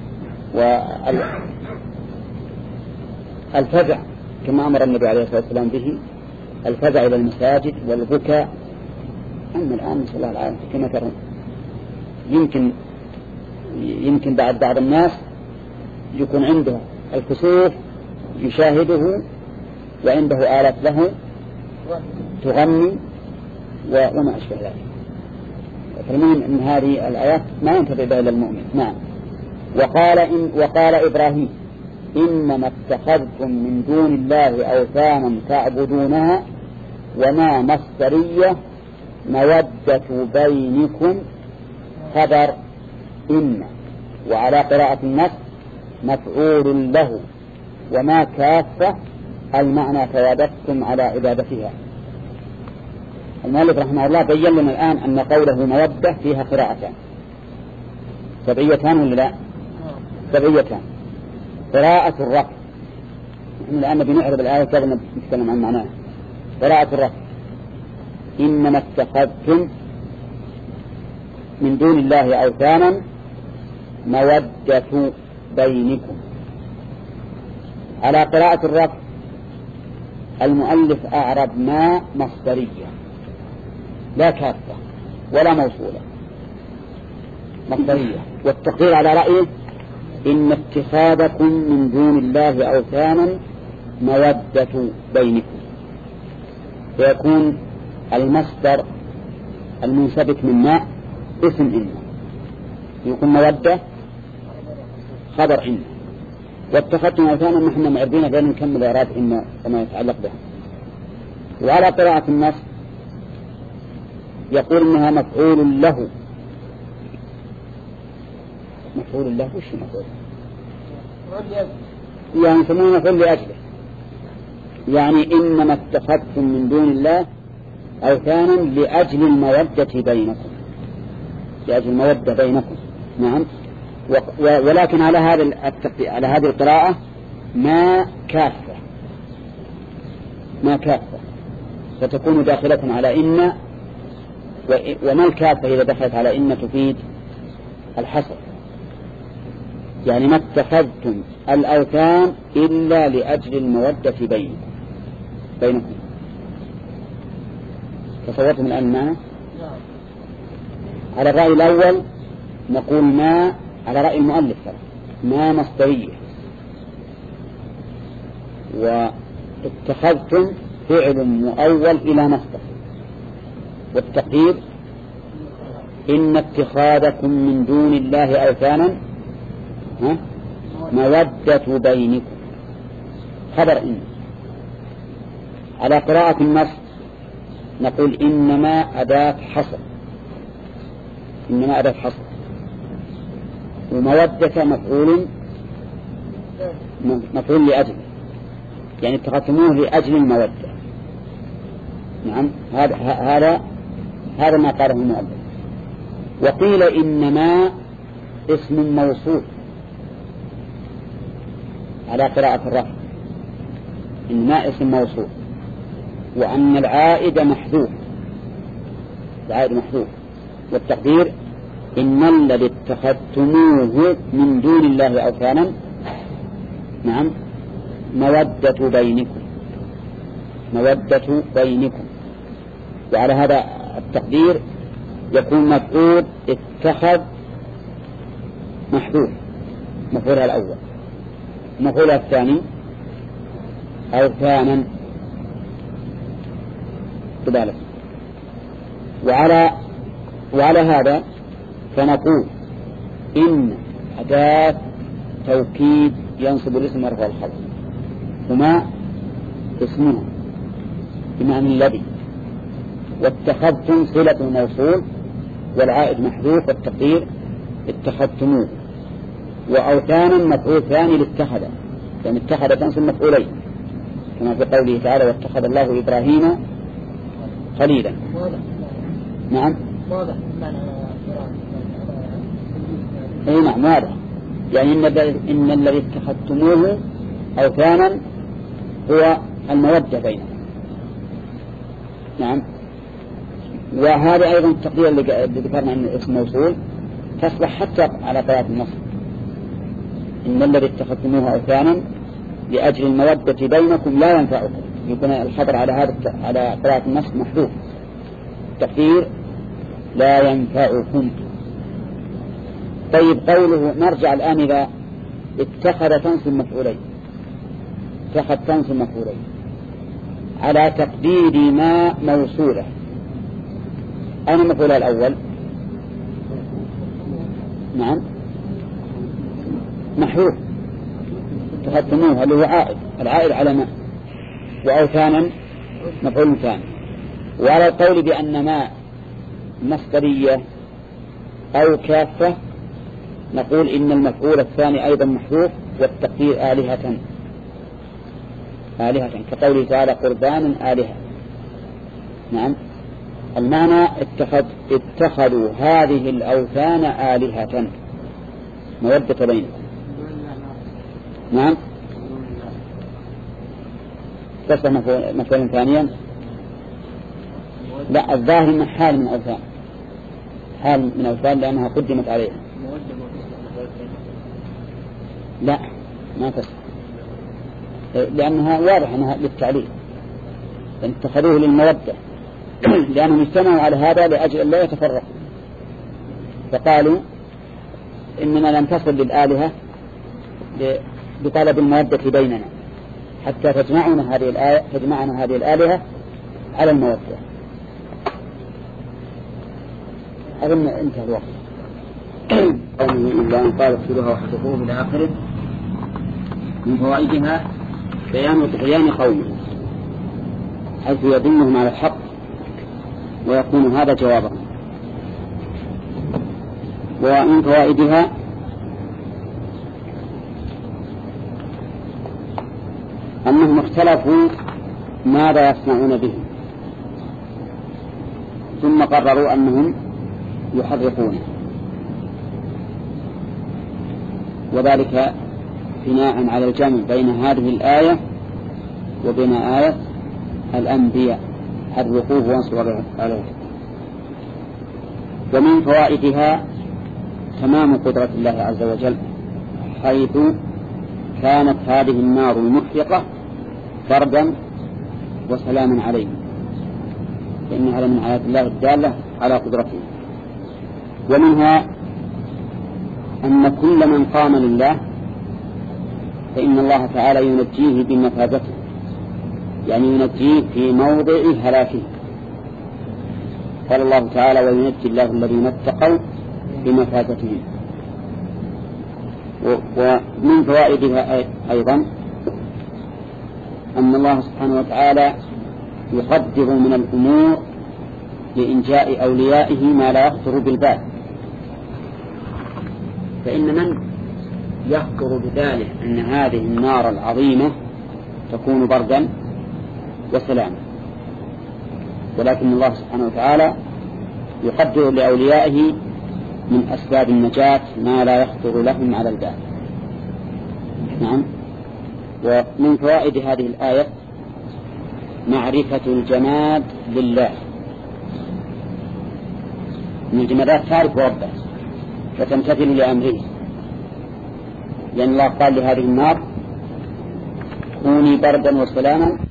والفزع، كما أمر النبي عليه الصلاة والسلام به، الفزع إلى المساجد والبكاء. أما الآن نسأل الله العافية كما ترون، يمكن يمكن بعد بعض الناس يكون عنده الكسوف يشاهده وعنده آلات له تغني وما أشبه ذلك. فالمهم أن هذه الآيات ما ينتبه بها إلا المؤمن. نعم. وقال إن وقال إبراهيم: إنما اتخذتم من دون الله أوثانا تعبدونها وما مصدرية مودة بينكم خبر إن، وعلى قراءة النص مفعول له، وما كافة المعنى توادتم على عبادتها. المؤلف رحمه الله بين لنا الآن أن قوله مودة فيها قراءتان سبعيتان ولا لا؟ سبعيتان. قراءة الرفع، نحن الآن بنعرض الآية كذا نتكلم عن معناها. قراءة الرفع: إنما اتخذتم من دون الله أوثانا مودة بينكم. على قراءة الرفع المؤلف أعرب ما مصدرية لا كافة ولا موصولة، مصدرية. والتقدير على رأيه: إن اتخاذكم من دون الله أوثانا مودة بينكم، فيكون المصدر المنسبك من ماء اسم إن، يكون مودة خبر إن. واتخذتم أوثانا نحن معربين بأن نكمل إعراب إن وما يتعلق بها. وعلى قراءة النص يقول إنها مفعول له. مفعول له وش مفعول؟ يعني يسمونه مفعول لأجله، يعني إنما اتخذتم من دون الله أوثانا لأجل المودة بينكم، لأجل المودة بينكم. نعم. ولكن على هذا على هذه القراءة ما كافة، ما كافة فتكون داخلة على إن. وما الكافة إذا دخلت على إن تفيد الحصر، يعني ما اتخذتم الأوثان إلا لأجل المودة بينكم بينكم. تصورتم الآن المعنى؟ على الرأي الأول نقول ما، على رأي المؤلف ما مصدرية، واتخذتم فعل مؤول إلى مصدر، والتقدير إن اتخاذكم من دون الله أوثانا مودة بينكم خبر إن. على قراءة النص نقول إنما أداة حصر، إنما أداة حصر، ومودة مفعول مفعول لأجل، يعني اتخذتموه لأجل المودة. نعم. هذا هذا هذا ما قاله المؤلف. وقيل إنما اسم موصول على قراءة الرفع، إنما اسم موصول، وأن العائد محذوف، العائد محذوف، والتقدير إن الذي اتخذتموه من دون الله أوثانا نعم مودة بينكم، مودة بينكم. وعلى هذا التقدير يكون مفعول اتخذ محذوف، مفعولها الأول، مفعولها الثاني أوثانا كذلك. وعلى وعلى هذا فنقول إن أداة توكيد ينصب الاسم مرفوع الخبر، وما اسمه بمعنى الذي، واتخذتم صلة موصول والعائد محذوف، والتقدير اتخذتموه. وأوثانا مفعول ثاني لاتخذ، يعني اتخذ تنصب مفعولين كما في قوله تعالى واتخذ الله إبراهيم خليلا. نعم. اي نعم واضح، يعني إن, إن الذي اتخذتموه أوثانا هو المودة بينهم. نعم. وهذا أيضا التقدير اللي ذكرنا أن اسم موصول تصلح حتى على قراءة النص، إن الذي اتخذتموه أوثانا لأجل المودة بينكم لا ينفعكم، يكون الخبر على هذا على قراءة النص محذوف، التقدير لا ينفعكم. طيب قوله نرجع الآن إذا اتخذ تنصب مفعولين، اتخذ تنصب مفعولين على تقدير ما موصولة. أنا مفعولها الأول نعم محذوف، اتخذتموه اللي هو عائد، العائد على ما، وأوثانا مفعول ثاني. وعلى القول بأن ما مصدرية أو كافة نقول إن المفعول الثاني أيضا محذوف، والتقدير آلهة، آلهة كقوله تعالى قربانا آلهة. نعم. المعنى اتخذ اتخذوا هذه الأوثان آلهة مودة بينهم. نعم. بس مفعول ثانيا لا، الظاهر من حال من أوثان، حال من أوثان لأنها قدمت عليها. لا ما تصح، لأنها واضح أنها للتعليل، اتخذوه للمودة لأنهم اجتمعوا على هذا لأجل أن لا يتفرقوا، فقالوا إننا لم تصل للآلهة بطلب المودة بيننا حتى تجمعنا هذه الآية، تجمعنا هذه الآلهة على المودة. أظن انتهى الوقت. إلا أن قال اقتلوها واحرقوه إلى آخره. من فوائدها بيان طغيان قومه حيث يدلهم على الحق ويكون هذا جوابا. ومن فوائدها أنهم اختلفوا ماذا يصنعون به ثم قرروا أنهم يحرقونه، وذلك بناء على الجمع بين هذه الآية وبين آية الأنبياء حرقوه وانصروا عليه. ومن فوائدها تمام قدرة الله عز وجل حيث كانت هذه النار المحرقة بردا وسلاما عليه، لأن هذا من آيات الله الدالة على قدرته. ومنها أن كل من قام لله فإن الله تعالى ينجيه بمفازته، يعني ينجيه في موضع هلاكه. قال الله تعالى وينجي الله الذين اتقوا بمفازتهم. ومن فوائدها أيضا أن الله سبحانه وتعالى يقدر من الأمور لإنجاء أوليائه ما لا يخطر بالبال، فإن من يخطر بذلك أن هذه النار العظيمة تكون بردا وسلاما، ولكن الله سبحانه وتعالى يقدر لأوليائه من أسباب النجاة ما لا يخطر لهم على البال. نعم. ومن فوائد هذه الآية معرفة الجماد لله، من الجمادات تعرف ربه وتمتثل لأمره، لأن الله قال لهذه النار كوني بردا وسلاما